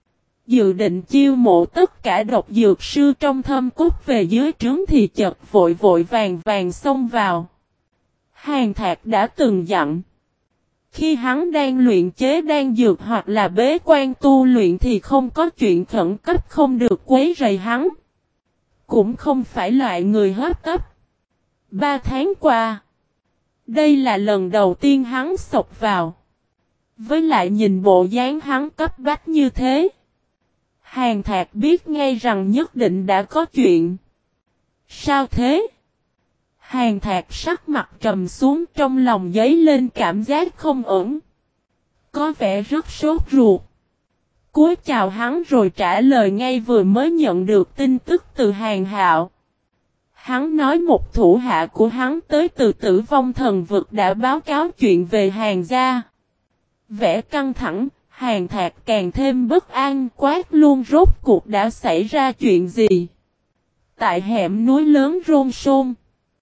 Dự định chiêu mộ tất cả độc dược sư trong Thâm Cốt về dưới trướng thì chợt vội vội vàng vàng xông vào. Hàn Thạc đã từng dặn. Khi hắn đang luyện chế đan dược hoặc là bế quan tu luyện thì không có chuyện khẩn cấp không được quấy rầy hắn. Cũng không phải loại người hấp tấp. 3 tháng qua, đây là lần đầu tiên hắn xộc vào. Với lại nhìn bộ dáng hắn cấp bách như thế, Hàn Thạc biết ngay rằng nhất định đã có chuyện. Sao thế? Hàn Thạc sắc mặt trầm xuống trong lòng dấy lên cảm giác không ổn. Có vẻ rất sốt ruột. Cúi chào hắn rồi trả lời ngay vừa mới nhận được tin tức từ Hàn Hạo. Hắn nói một thủ hạ của hắn tới từ Tử Vong Thần Vực đã báo cáo chuyện về Hàn gia. Vẻ căng thẳng, Hàn Thạc càng thêm bất an quát luôn rốt cuộc đã xảy ra chuyện gì. Tại hẻm núi lớn Rôn Sôn,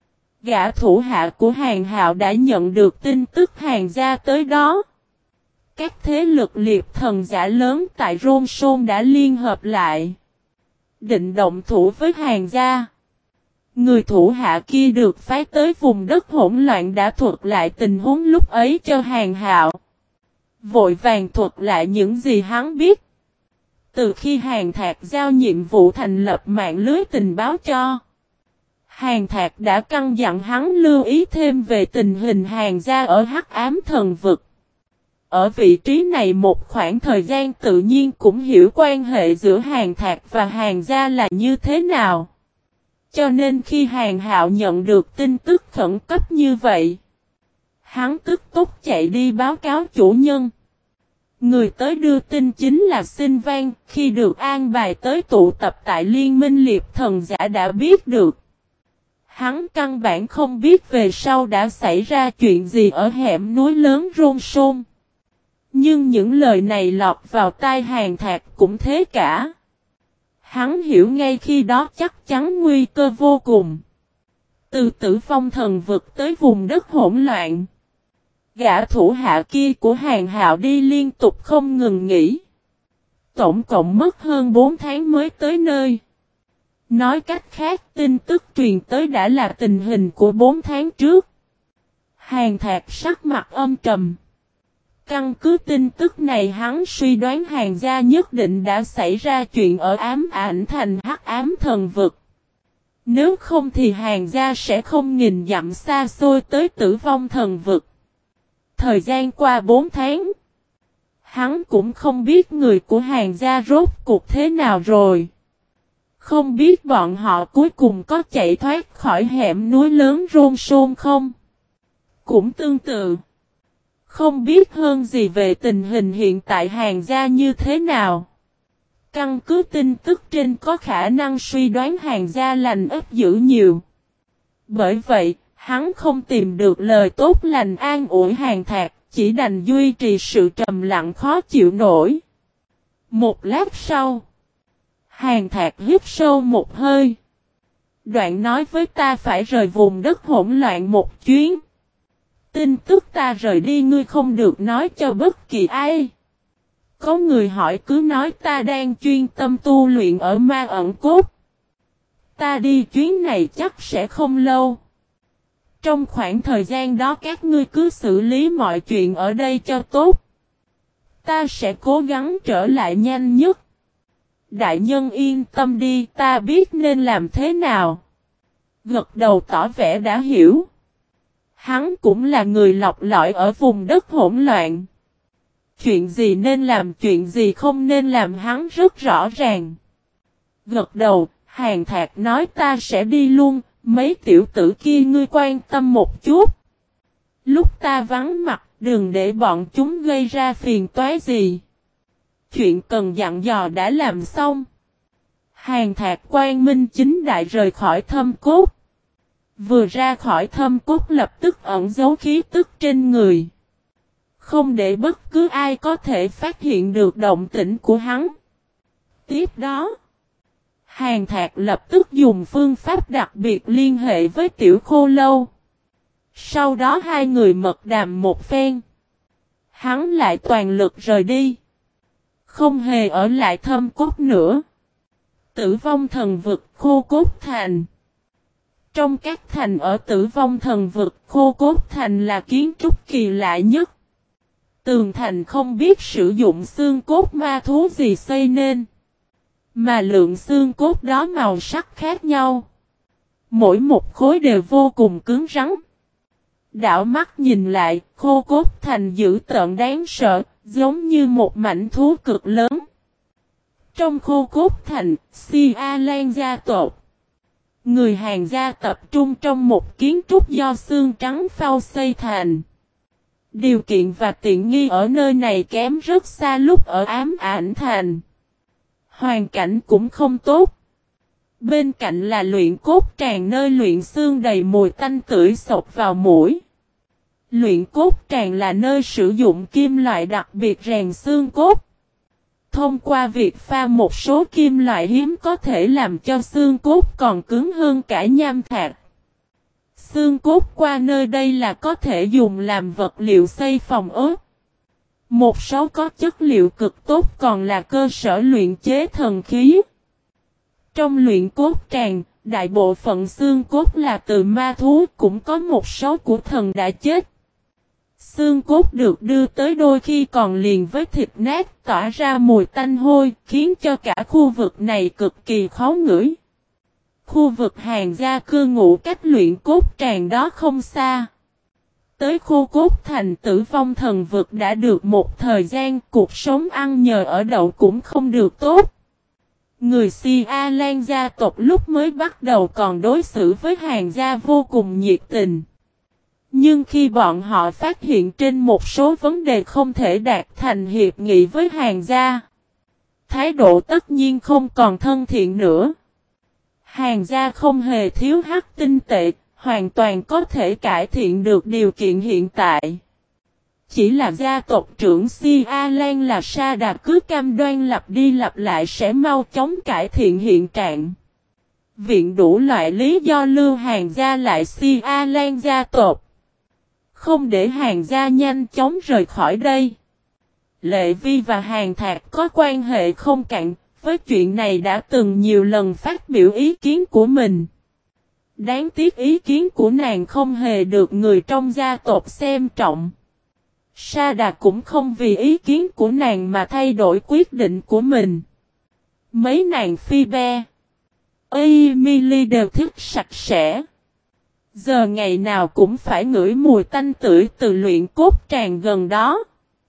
gã thủ hạ của Hàn Hạo đã nhận được tin tức Hàn gia tới đó. Các thế lực liệp thần giả lớn tại Rôn Sôn đã liên hợp lại, định động thủ với Hàn gia. Người thủ hạ kia được phái tới vùng đất hỗn loạn đã thuật lại tình huống lúc ấy cho Hàn Hạo. Vội vàng thuật lại những gì hắn biết. Từ khi Hàn Thạc giao nhiệm vụ thành lập mạng lưới tình báo cho, Hàn Thạc đã căn dặn hắn lưu ý thêm về tình hình Hàn gia ở Hắc Ám Thần Vực. Ở vị trí này một khoảng thời gian tự nhiên cũng hiểu quan hệ giữa Hàn Thạc và Hàn gia là như thế nào. Cho nên khi Hàn Hạo nhận được tin tức khẩn cấp như vậy, hắn tức tốc chạy đi báo cáo chủ nhân. Người tới đưa tin chính là Sinh Vang, khi được an bài tới tụ tập tại Liên minh Liệp Thần Giả đã biết được. Hắn căn bản không biết về sau đã xảy ra chuyện gì ở hẻm núi lớn Rôn Sôn. Nhưng những lời này lọt vào tai Hàn Thạc cũng thế cả. Hắn hiểu ngay khi đó chắc chắn nguy cơ vô cùng. Từ Tử Vong Thần Vực tới vùng đất hỗn loạn, gã thủ hạ kia của Hàn Hạo đi liên tục không ngừng nghỉ. Tổng cộng mất hơn 4 tháng mới tới nơi. Nói cách khác, tin tức truyền tới đã là tình hình của 4 tháng trước. Hàn Thạc sắc mặt âm trầm. Căn cứ tin tức này hắn suy đoán Hàn gia nhất định đã xảy ra chuyện ở Ám Ảnh Thành Hắc Ám Thần Vực. Nếu không thì Hàn gia sẽ không nghìn dặm xa xôi tới Tử Vong Thần Vực. Thời gian qua 4 tháng, hắn cũng không biết người của Hàn gia rốt cuộc thế nào rồi. Không biết bọn họ cuối cùng có chạy thoát khỏi hẻm núi lớn Rôn Sôn không? Cũng tương tự, không biết hơn gì về tình hình hiện tại Hàn gia như thế nào. Căn cứ tin tức trên có khả năng suy đoán Hàn gia lành ít dữ nhiều. Bởi vậy, hắn không tìm được lời tốt lành an ủi Hàn Thạc, chỉ đành duy trì sự trầm lặng khó chịu nổi. Một lát sau, Hàn Thạc hít sâu một hơi. Đoạn nói với ta phải rời vùng đất hỗn loạn một chuyến. Tin tức ta rời đi ngươi không được nói cho bất kỳ ai. Có người hỏi cứ nói ta đang chuyên tâm tu luyện ở Ma Ẩn Cốt. Ta đi chuyến này chắc sẽ không lâu. Trong khoảng thời gian đó các ngươi cứ xử lý mọi chuyện ở đây cho tốt. Ta sẽ cố gắng trở lại nhanh nhất. Đại nhân yên tâm đi, ta biết nên làm thế nào. Gật đầu tỏ vẻ đã hiểu. Hắn cũng là người lọc lõi ở vùng đất hỗn loạn. Chuyện gì nên làm, chuyện gì không nên làm hắn rất rõ ràng. Gật đầu, Hàn Thạc nói ta sẽ đi luôn, mấy tiểu tử kia ngươi quan tâm một chút. Lúc ta vắng mặt, đừng để bọn chúng gây ra phiền toái gì. Chuyện cần dặn dò đã làm xong. Hàn Thạc quang minh chính đại rời khỏi Thâm Cốt. Vừa ra khỏi Thâm Cốt lập tức ẩn giấu khí tức trên người. Không để bất cứ ai có thể phát hiện được động tĩnh của hắn. Tiếp đó, Hàn Thạc lập tức dùng phương pháp đặc biệt liên hệ với Tiểu Khô Lâu. Sau đó hai người mật đàm một phen. Hắn lại toàn lực rời đi. Không hề ở lại Thâm Cốt nữa. Tử Vong Thần Vực, Khô Cốt Thành. Trong các thành ở Tử Vong Thần Vực, Khô Cốt Thành là kiến trúc kỳ lạ nhất. Tường thành không biết sử dụng xương cốt ma thú gì xây nên. Mà lượng xương cốt đó màu sắc khác nhau. Mỗi một khối đều vô cùng cứng rắn. Đảo mắt nhìn lại, Khô Cốt Thành dữ tợn đáng sợ, giống như một mảnh thú cực lớn. Trong Khô Cốt Thành, Si A Lan gia tộc. Người Hàn gia tập trung trong một kiến trúc do xương trắng phao xây thành. Điều kiện và tiện nghi ở nơi này kém rất xa lúc ở Ám Ảnh Thành. Hoàn cảnh cũng không tốt. Bên cạnh là luyện cốt tràng nơi luyện xương đầy mùi tanh tưởi sộc vào mũi. Luyện cốt tràng là nơi sử dụng kim loại đặc biệt rèn xương cốt. Thông qua việc pha một số kim loại hiếm có thể làm cho xương cốt còn cứng hơn cả nham thạch. Xương cốt qua nơi đây là có thể dùng làm vật liệu xây phòng ốt. Một số có chất liệu cực tốt còn là cơ sở luyện chế thần khí. Trong luyện cốt tràng, đại bộ phận xương cốt là từ ma thú, cũng có một số của thần đã chết. Xương cốt được đưa tới đôi khi còn liền với thịt nát tỏa ra mùi tanh hôi, khiến cho cả khu vực này cực kỳ khó ngửi. Khu vực hàng gia cư ngụ cách luyện cốt tràng đó không xa. Tới khu cốt thành Tử Vong Thần Vực đã được một thời gian, cuộc sống ăn nhờ ở đậu cũng không được tốt. Người Si A Lan gia tộc lúc mới bắt đầu còn đối xử với hàng gia vô cùng nhiệt tình. Nhưng khi bọn họ phát hiện trên một số vấn đề không thể đạt thành hiệp nghị với hàng gia, thái độ tất nhiên không còn thân thiện nữa. Hàng gia không hề thiếu hắc tinh tệ, hoàn toàn có thể cải thiện được điều kiện hiện tại. Chỉ là gia tộc trưởng Si A Lan là Sa Đà cứ cam đoan lặp đi lặp lại sẽ mau chóng cải thiện hiện trạng. Viện đủ loại lý do lưu hàng gia lại Si A Lan gia tộc. Không để hàng gia nhanh chóng rời khỏi đây. Lệ Vi và Hàng Thạc có quan hệ không cạn, với chuyện này đã từng nhiều lần phát biểu ý kiến của mình. Đáng tiếc ý kiến của nàng không hề được người trong gia tộc xem trọng. Sa Đà cũng không vì ý kiến của nàng mà thay đổi quyết định của mình. Mấy nàng Phoebe, Emily đều thích sạch sẽ. Giờ ngày nào cũng phải ngửi mùi tanh tưởi từ luyện cốt tràng gần đó.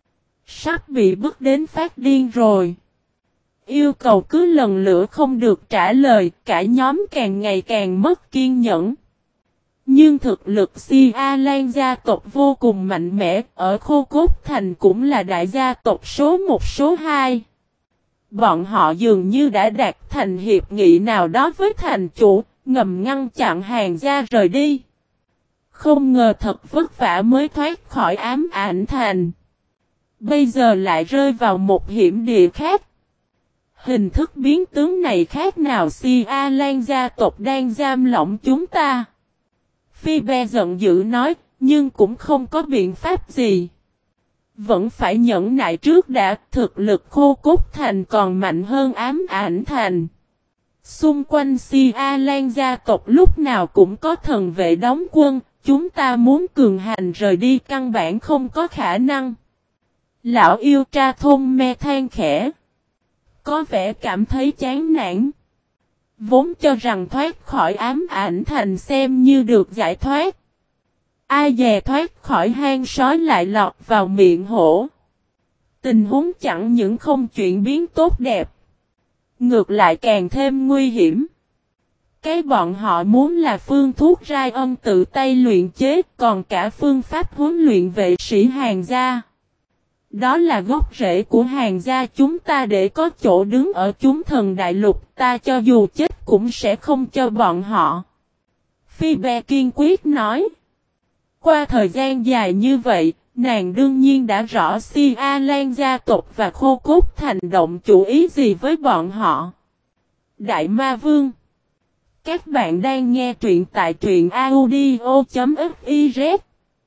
Sắp bị bức đến phát điên rồi. Yêu cầu cứ lần lữa không được trả lời, cả nhóm càng ngày càng mất kiên nhẫn. Nhưng thực lực Si A Lan gia tộc vô cùng mạnh mẽ, ở Khô Cốt Thành cũng là đại gia tộc số 1 số 2. Bọn họ dường như đã đạt thành hiệp nghị nào đó với thành chủ, ngầm ngăn chặn hàng gia rời đi. Không ngờ thật vất vả mới thoát khỏi ám ảnh thành. Bây giờ lại rơi vào một hiểm địa khác. Hình thức biến tướng này khác nào Si A Lan gia tộc đang giam lỏng chúng ta. Phoebe giận dữ nói, nhưng cũng không có biện pháp gì. Vẫn phải nhẫn nại trước đã, thực lực Khô Cốt Thành còn mạnh hơn ám ảnh thành. Xung quanh Si A Lan gia tộc lúc nào cũng có thần vệ đóng quân, chúng ta muốn cường hành rời đi căn bản không có khả năng. Lão yêu tra thôn me than khẽ. Có vẻ cảm thấy chán nản. Vốn cho rằng thoát khỏi ám ảnh thành xem như được giải thoát. Ai dè thoát khỏi hang sói lại lọt vào miệng hổ. Tình huống chẳng những không chuyển biến tốt đẹp. Ngược lại càng thêm nguy hiểm. Cái bọn họ muốn là phương thuốc rai ân tự tay luyện chế, còn cả phương pháp huấn luyện vệ sĩ hàng gia. Đó là gốc rễ của hàng gia chúng ta để có chỗ đứng ở chúng thần đại lục, ta cho dù chết cũng sẽ không cho bọn họ. Phoebe kiên quyết nói. Qua thời gian dài như vậy, nàng đương nhiên đã rõ Si A Lan gia tộc và Khô Cốt Thành động chủ ý gì với bọn họ. Đại Ma Vương. Các bạn đang nghe truyện tại truyện audio.fiz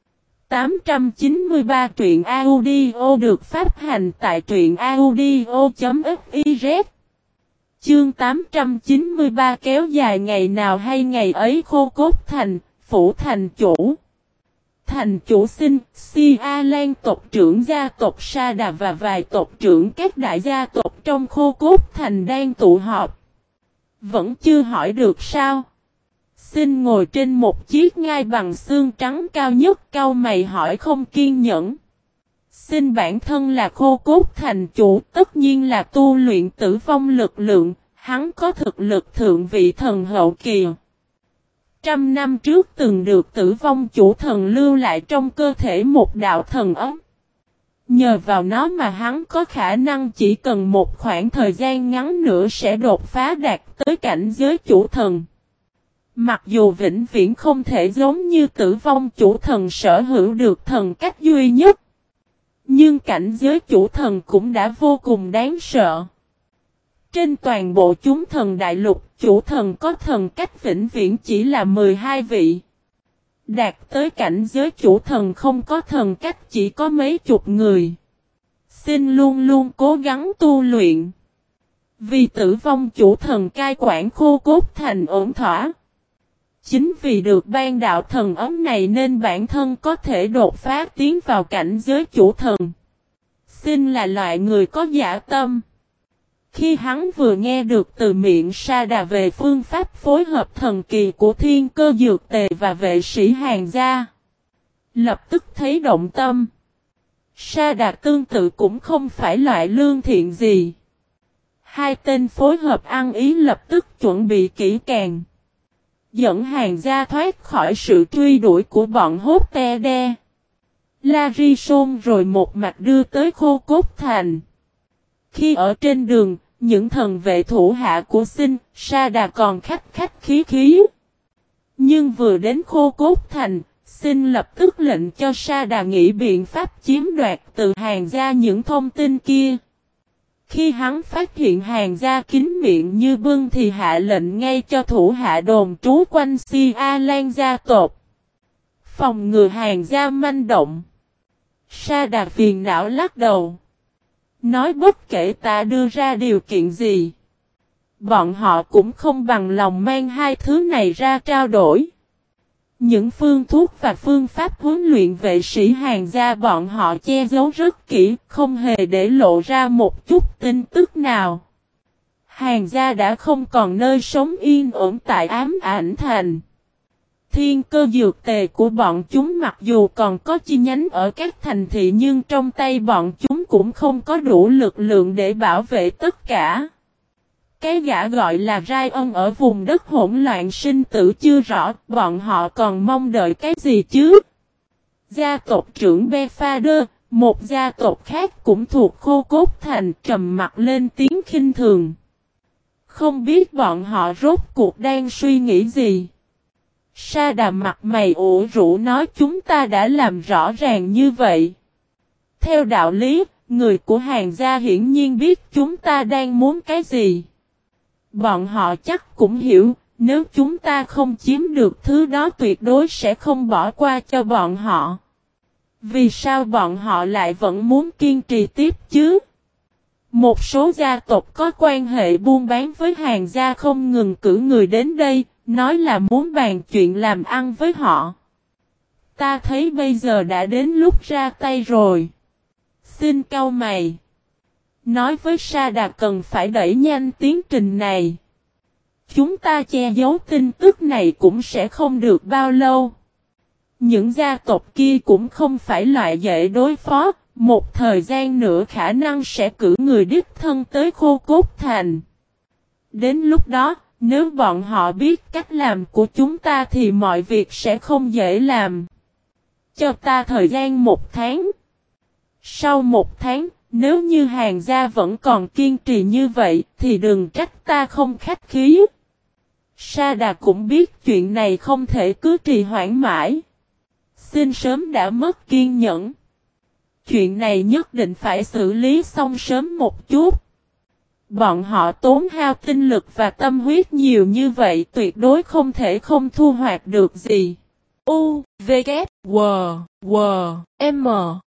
893 truyện audio được phát hành tại truyện audio.fiz. Chương 893 kéo dài ngày nào hay ngày ấy Khô Cốt Thành, phủ thành chủ. Thành chủ xin, Si A Lan tộc trưởng gia tộc Sa Đà và vài tộc trưởng các đại gia tộc trong Khô Cốt Thành đang tụ họp. Vẫn chưa hỏi được sao? Xin ngồi trên một chiếc ngai bằng xương trắng cao nhất, cau mày hỏi không kiên nhẫn. Xin bản thân là Khô Cốt Thành chủ, tất nhiên là tu luyện tử vong lực lượng, hắn có thực lực thượng vị thần hậu kỳ. 100 năm trước từng được tử vong chủ thần lưu lại trong cơ thể một đạo thần ấm. Nhờ vào nó mà hắn có khả năng chỉ cần một khoảng thời gian ngắn nữa sẽ đột phá đạt tới cảnh giới chủ thần. Mặc dù vĩnh viễn không thể giống như Tử Vong chủ thần sở hữu được thần cách duy nhất, nhưng cảnh giới chủ thần cũng đã vô cùng đáng sợ. Trên toàn bộ chúng thần đại lục, chủ thần có thần cách vĩnh viễn chỉ là 12 vị. Đạt tới cảnh giới chủ thần không có thần cách chỉ có mấy chục người. Xin luôn luôn cố gắng tu luyện. Vì Tử Vong chủ thần cai quản Khô Cốt Thành ổn thỏa. Chính vì được ban đạo thần ấm này nên bản thân có thể đột phá tiến vào cảnh giới chủ thần. Xin là loại người có dạ tâm. Khi hắn vừa nghe được từ miệng Sa Đà về phương pháp phối hợp thần kỳ của Thiên Cơ Dược Tề và vệ sĩ Hàn gia, lập tức thấy động tâm. Sa Đà tương tự cũng không phải loại lương thiện gì. Hai tên phối hợp ăn ý lập tức chuẩn bị kỹ càng, dẫn Hàn gia thoát khỏi sự truy đuổi của bọn Hốt Te Đe, La Ri Sôn rồi một mạch đưa tới Khô Cốt Thành. Khi ở trên đường, những thần vệ thủ hạ của Xin, Sa Đà còn khách khách khí khí. Nhưng vừa đến Khô Cốt Thành, Xin lập tức lệnh cho Sa Đà nghĩ biện pháp chiếm đoạt từ Hàn gia những thông tin kia. Khi hắn phát hiện Hàn gia kín miệng như bưng thì hạ lệnh ngay cho thủ hạ đồn trú quanh Si A Lan gia tộc, phòng ngừa Hàn gia manh động. Sa Đà phiền não lắc đầu, nói bất kể ta đưa ra điều kiện gì, bọn họ cũng không bằng lòng mang hai thứ này ra trao đổi. Những phương thuốc và phương pháp huấn luyện vệ sĩ Hàn gia bọn họ che giấu rất kỹ, không hề để lộ ra một chút tin tức nào. Hàn gia đã không còn nơi sống yên ổn tại Ám Ảnh Thành. Thiên Cơ Dược Tề của bọn chúng mặc dù còn có chi nhánh ở các thành thị nhưng trong tay bọn chúng cũng không có đủ lực lượng để bảo vệ tất cả. Cái gã gọi là Ryan ở vùng đất hỗn loạn sinh tử chưa rõ, bọn họ còn mong đợi cái gì chứ? Gia tộc trưởng Befader, một gia tộc khác cũng thuộc Khô Cốt Thành, trầm mặt lên tiếng khinh thường. Không biết bọn họ rốt cuộc đang suy nghĩ gì? Sa Đà mặt mày ủ rũ nói chúng ta đã làm rõ ràng như vậy. Theo đạo lý, người của Hàn gia hiển nhiên biết chúng ta đang muốn cái gì. Bọn họ chắc cũng hiểu, nếu chúng ta không chiếm được thứ đó tuyệt đối sẽ không bỏ qua cho bọn họ. Vì sao bọn họ lại vẫn muốn kiên trì tiếp chứ? Một số gia tộc có quan hệ buôn bán với Hàn gia không ngừng cử người đến đây, nói là muốn bàn chuyện làm ăn với họ. Ta thấy bây giờ đã đến lúc ra tay rồi. Xin cau mày. Nói với Sa Đà cần phải đẩy nhanh tiến trình này. Chúng ta che giấu tin tức này cũng sẽ không được bao lâu. Những gia tộc kia cũng không phải loại dễ đối phó. Một thời gian nữa khả năng sẽ cử người đích thân tới Khô Cốt Thành. Đến lúc đó, nếu bọn họ biết cách làm của chúng ta thì mọi việc sẽ không dễ làm. Cho ta thời gian 1 tháng. Sau 1 tháng, nếu như Hàn gia vẫn còn kiên trì như vậy thì đừng trách ta không khách khí. Sa Đà cũng biết chuyện này không thể cứ trì hoãn mãi. Xin sớm đã mất kiên nhẫn. Chuyện này nhất định phải xử lý xong sớm một chút. Bọn họ tốn hao tinh lực và tâm huyết nhiều như vậy tuyệt đối không thể không thu hoạch được gì. U, V, K, W, W, M.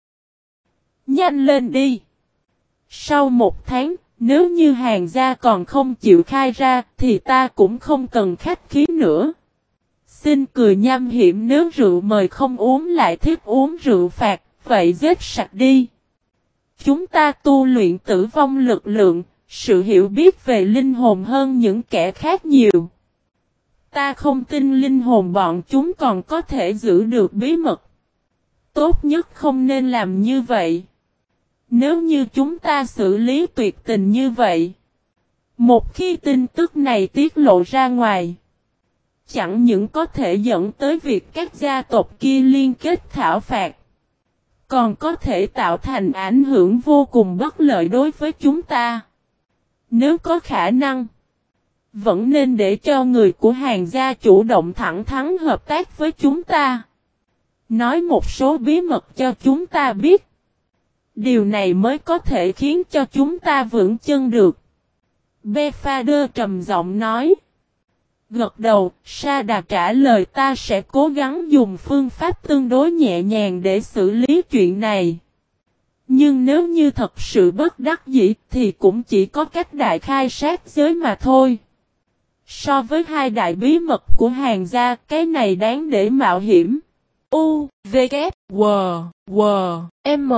Nhanh lên đi. Sau 1 tháng, nếu như Hàn gia còn không chịu khai ra thì ta cũng không cần khách khí nữa. Xin cười nham hiểm nếu rượu mời không uống lại thích uống rượu phạt, vậy giết sạch đi. Chúng ta tu luyện tử vong lực lượng, sự hiểu biết về linh hồn hơn những kẻ khác nhiều. Ta không tin linh hồn bọn chúng còn có thể giữ được bí mật. Tốt nhất không nên làm như vậy. Nếu như chúng ta xử lý tuyệt tình như vậy, một khi tin tức này tiết lộ ra ngoài, chẳng những có thể dẫn tới việc các gia tộc kia liên kết thảo phạt, còn có thể tạo thành ảnh hưởng vô cùng bất lợi đối với chúng ta. Nếu có khả năng, Vẫn nên để cho người của Hàn gia chủ động thẳng thắn hợp tác với chúng ta. Nói một số bí mật cho chúng ta biết. Điều này mới có thể khiến cho chúng ta vững chân được. Befader trầm giọng nói. Gật đầu, Sa Đà trả lời ta sẽ cố gắng dùng phương pháp tương đối nhẹ nhàng để xử lý chuyện này. Nhưng nếu như thật sự bất đắc dĩ thì cũng chỉ có cách đại khai sát giới mà thôi. So với hai đại bí mật của Hàn gia, cái này đáng để mạo hiểm. U, V, K, W, W, M.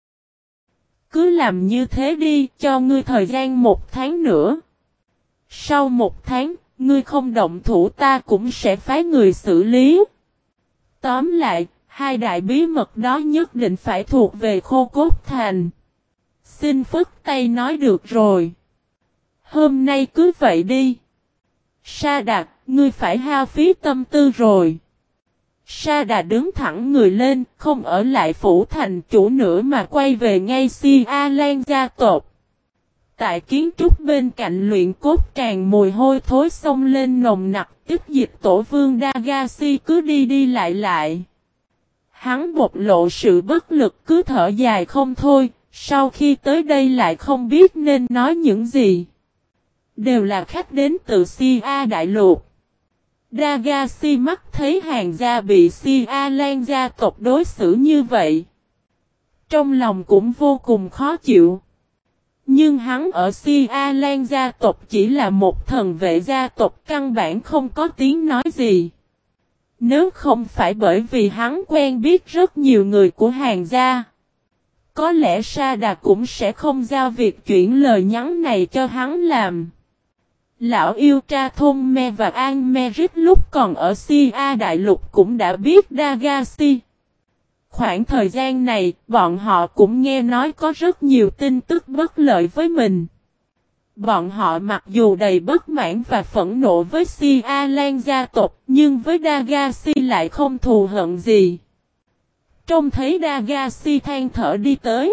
Cứ làm như thế đi, cho ngươi thời gian 1 tháng nữa. Sau 1 tháng, ngươi không động thủ ta cũng sẽ phái người xử lý. Tóm lại, hai đại bí mật đó nhất định phải thuộc về Khô Cốt Thành. Xin phất tay nói được rồi. Hôm nay cứ vậy đi. Sa Đà, ngươi phải hao phí tâm tư rồi. Sa Đà đứng thẳng người lên, không ở lại phủ thành chủ nữa mà quay về ngay Si A Lan gia tộc. Tại kiến trúc bên cạnh luyện cốt tràn mùi hôi thối xông lên nồng nặc, tiếp dịch tổ vương Dagashi cứ đi đi lại lại. Hắn bộc lộ sự bất lực cứ thở dài không thôi, sau khi tới đây lại không biết nên nói những gì. Đều là khách đến từ Si A Đại Lục. Dagashi mắt thấy Hàn gia bị Si A Lan gia tộc đối xử như vậy. Trong lòng cũng vô cùng khó chịu. Nhưng hắn ở Si A Lan gia tộc chỉ là một thần vệ gia tộc căn bản không có tiếng nói gì. Nếu không phải bởi vì hắn quen biết rất nhiều người của Hàn gia, có lẽ Sa Đà cũng sẽ không giao việc chuyển lời nhắn này cho hắn làm. Lão yêu tra thôn Me và An Merit lúc còn ở Si A Đại Lục cũng đã biết Dagashi. Khoảng thời gian này, bọn họ cũng nghe nói có rất nhiều tin tức bất lợi với mình. Bọn họ mặc dù đầy bất mãn và phẫn nộ với Si A Lan gia tộc, nhưng với Dagashi lại không thù hận gì. Trông thấy Dagashi than thở đi tới.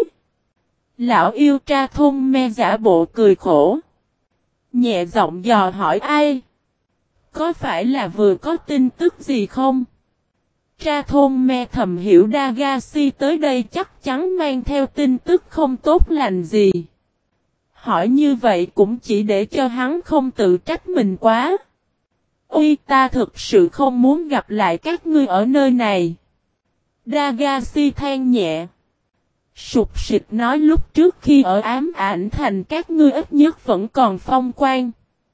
Lão yêu tra thôn Me giả bộ cười khổ. Nhẹ giọng dò hỏi ai? Có phải là vừa có tin tức gì không? Tra thôn Me thầm hiểu Dagashi tới đây chắc chắn mang theo tin tức không tốt lành gì. Hỏi như vậy cũng chỉ để cho hắn không tự trách mình quá. Ôi ta thực sự không muốn gặp lại các ngươi ở nơi này. Dagashi than nhẹ. Sụp sịch nói lúc trước khi ở ám ảnh thành các ngươi ít nhất vẫn còn phong quan.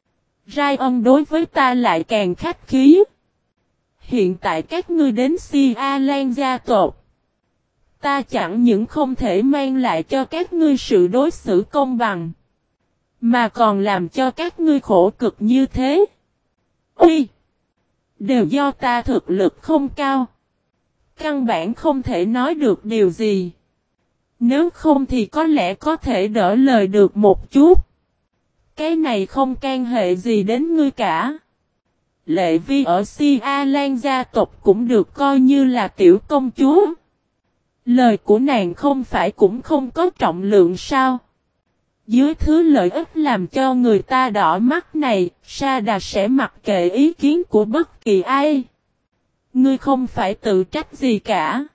Ryan đối với ta lại càng khách khí. Hiện tại các ngươi đến Si A Lan gia tộc. Ta chẳng những không thể mang lại cho các ngươi sự đối xử công bằng, mà còn làm cho các ngươi khổ cực như thế. Ui! Đều do ta thực lực không cao. Căn bản không thể nói được điều gì. Nếu không thì có lẽ có thể đỡ lời được một chút. Cái này không can hệ gì đến ngươi cả. Lệ Vi ở Si A Lan gia tộc cũng được coi như là tiểu công chúa. Lời của nàng không phải cũng không có trọng lượng sao? Dưới thứ lợi ích làm cho người ta đỏ mắt này, Sa Đà sẽ mặc kệ ý kiến của bất kỳ ai. Ngươi không phải tự trách gì cả.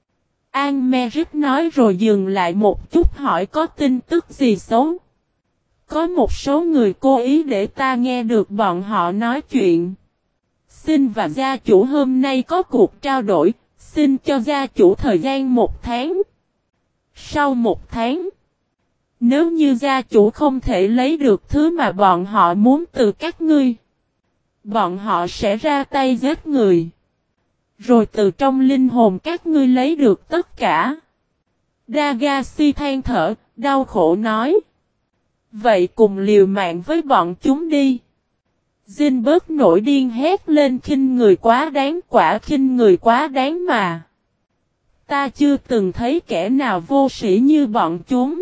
An Merit nói rồi dừng lại một chút hỏi có tin tức gì xấu. Có một số người cố ý để ta nghe được bọn họ nói chuyện. Xin và gia chủ hôm nay có cuộc trao đổi, xin cho gia chủ thời gian 1 tháng. Sau 1 tháng, nếu như gia chủ không thể lấy được thứ mà bọn họ muốn từ các ngươi, bọn họ sẽ ra tay giết người. Rồi từ trong linh hồn các ngươi lấy được tất cả. Dagashi than thở, đau khổ nói. Vậy cùng liều mạng với bọn chúng đi. Jinberg nổi điên hét lên khinh người quá đáng, quả khinh người quá đáng mà. Ta chưa từng thấy kẻ nào vô sĩ như bọn chúng.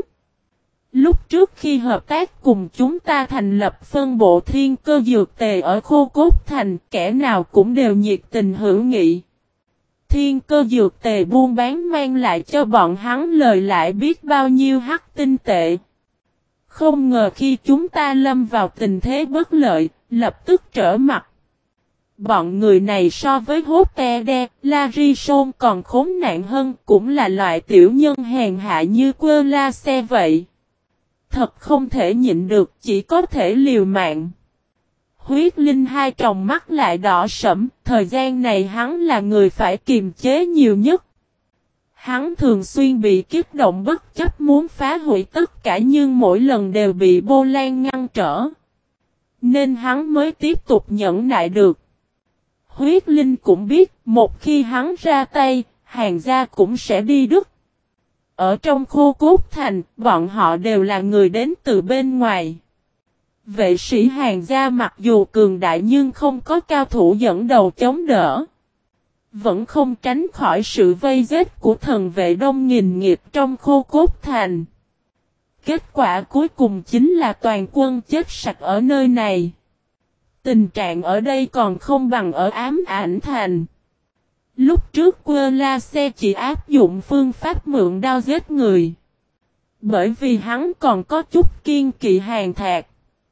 Lúc trước khi hợp tác cùng chúng ta thành lập phân bộ thiên cơ dược tề ở Khô Cốt Thành, kẻ nào cũng đều nhiệt tình hữu nghị. Thiên cơ dược tề buôn bán mang lại cho bọn hắn lời lại biết bao nhiêu hắc tinh tệ. Không ngờ khi chúng ta lâm vào tình thế bất lợi, lập tức trở mặt. Bọn người này so với Hoppede, Larison còn khốn nạn hơn, cũng là loại tiểu nhân hèn hạ như Quơ La Xe vậy. Thật không thể nhịn được, chỉ có thể liều mạng. Huyết Linh hai tròng mắt lại đỏ sẫm, thời gian này hắn là người phải kiềm chế nhiều nhất. Hắn thường xuyên bị kích động bất chấp muốn phá hủy tất cả nhưng mỗi lần đều bị Bô Lan ngăn trở. Nên hắn mới tiếp tục nhẫn nại được. Huyết Linh cũng biết một khi hắn ra tay, Hàn gia cũng sẽ đi đứt. Ở trong Khô Cốt Thành, bọn họ đều là người đến từ bên ngoài. Vệ sĩ Hàn gia mặc dù cường đại nhưng không có cao thủ dẫn đầu chống đỡ. Vẫn không tránh khỏi sự vây giết của thần vệ đông nghìn nghiệp trong Khô Cốt Thành. Kết quả cuối cùng chính là toàn quân chết sạch ở nơi này. Tình trạng ở đây còn không bằng ở Ám Ảnh Thành. Lúc trước Quơ La Xe chỉ áp dụng phương pháp mượn đao giết người. Bởi vì hắn còn có chút kiên kỵ Hàn Thạc.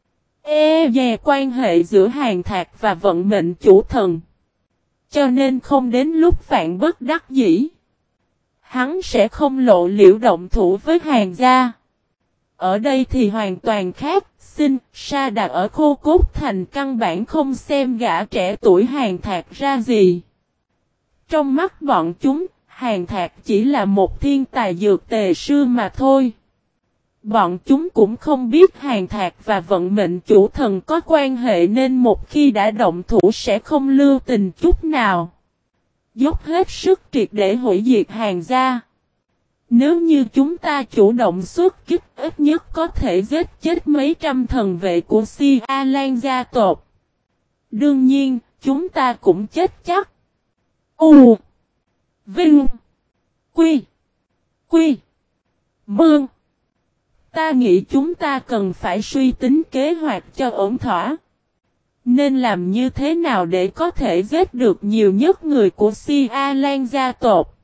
Về quan hệ giữa Hàn Thạc và vận mệnh chủ thần. Cho nên không đến lúc vạn bất đắc dĩ. Hắn sẽ không lộ liễu động thủ với Hàn gia. Ở đây thì hoàn toàn khác. Sa Đà ở Khô Cốt Thành căn bản không xem gã trẻ tuổi Hàn Thạc ra gì. Trong mắt bọn chúng, Hàn Thạc chỉ là một thiên tài dược tề sư mà thôi. Bọn chúng cũng không biết Hàn Thạc và vận mệnh chủ thần có quan hệ nên một khi đã động thủ sẽ không lưu tình chút nào. Dốc hết sức triệt để hủy diệt Hàn gia. Nếu như chúng ta chủ động xuất kích ít nhất có thể giết chết mấy trăm thần vệ của Si A Lan gia tộc. Đương nhiên, chúng ta cũng chết chắc. U Vinh Quy Quy Mương. Ta nghĩ chúng ta cần phải suy tính kế hoạch cho ổn thỏa. Nên làm như thế nào để có thể giết được nhiều nhất người của Si A Lan gia tộc.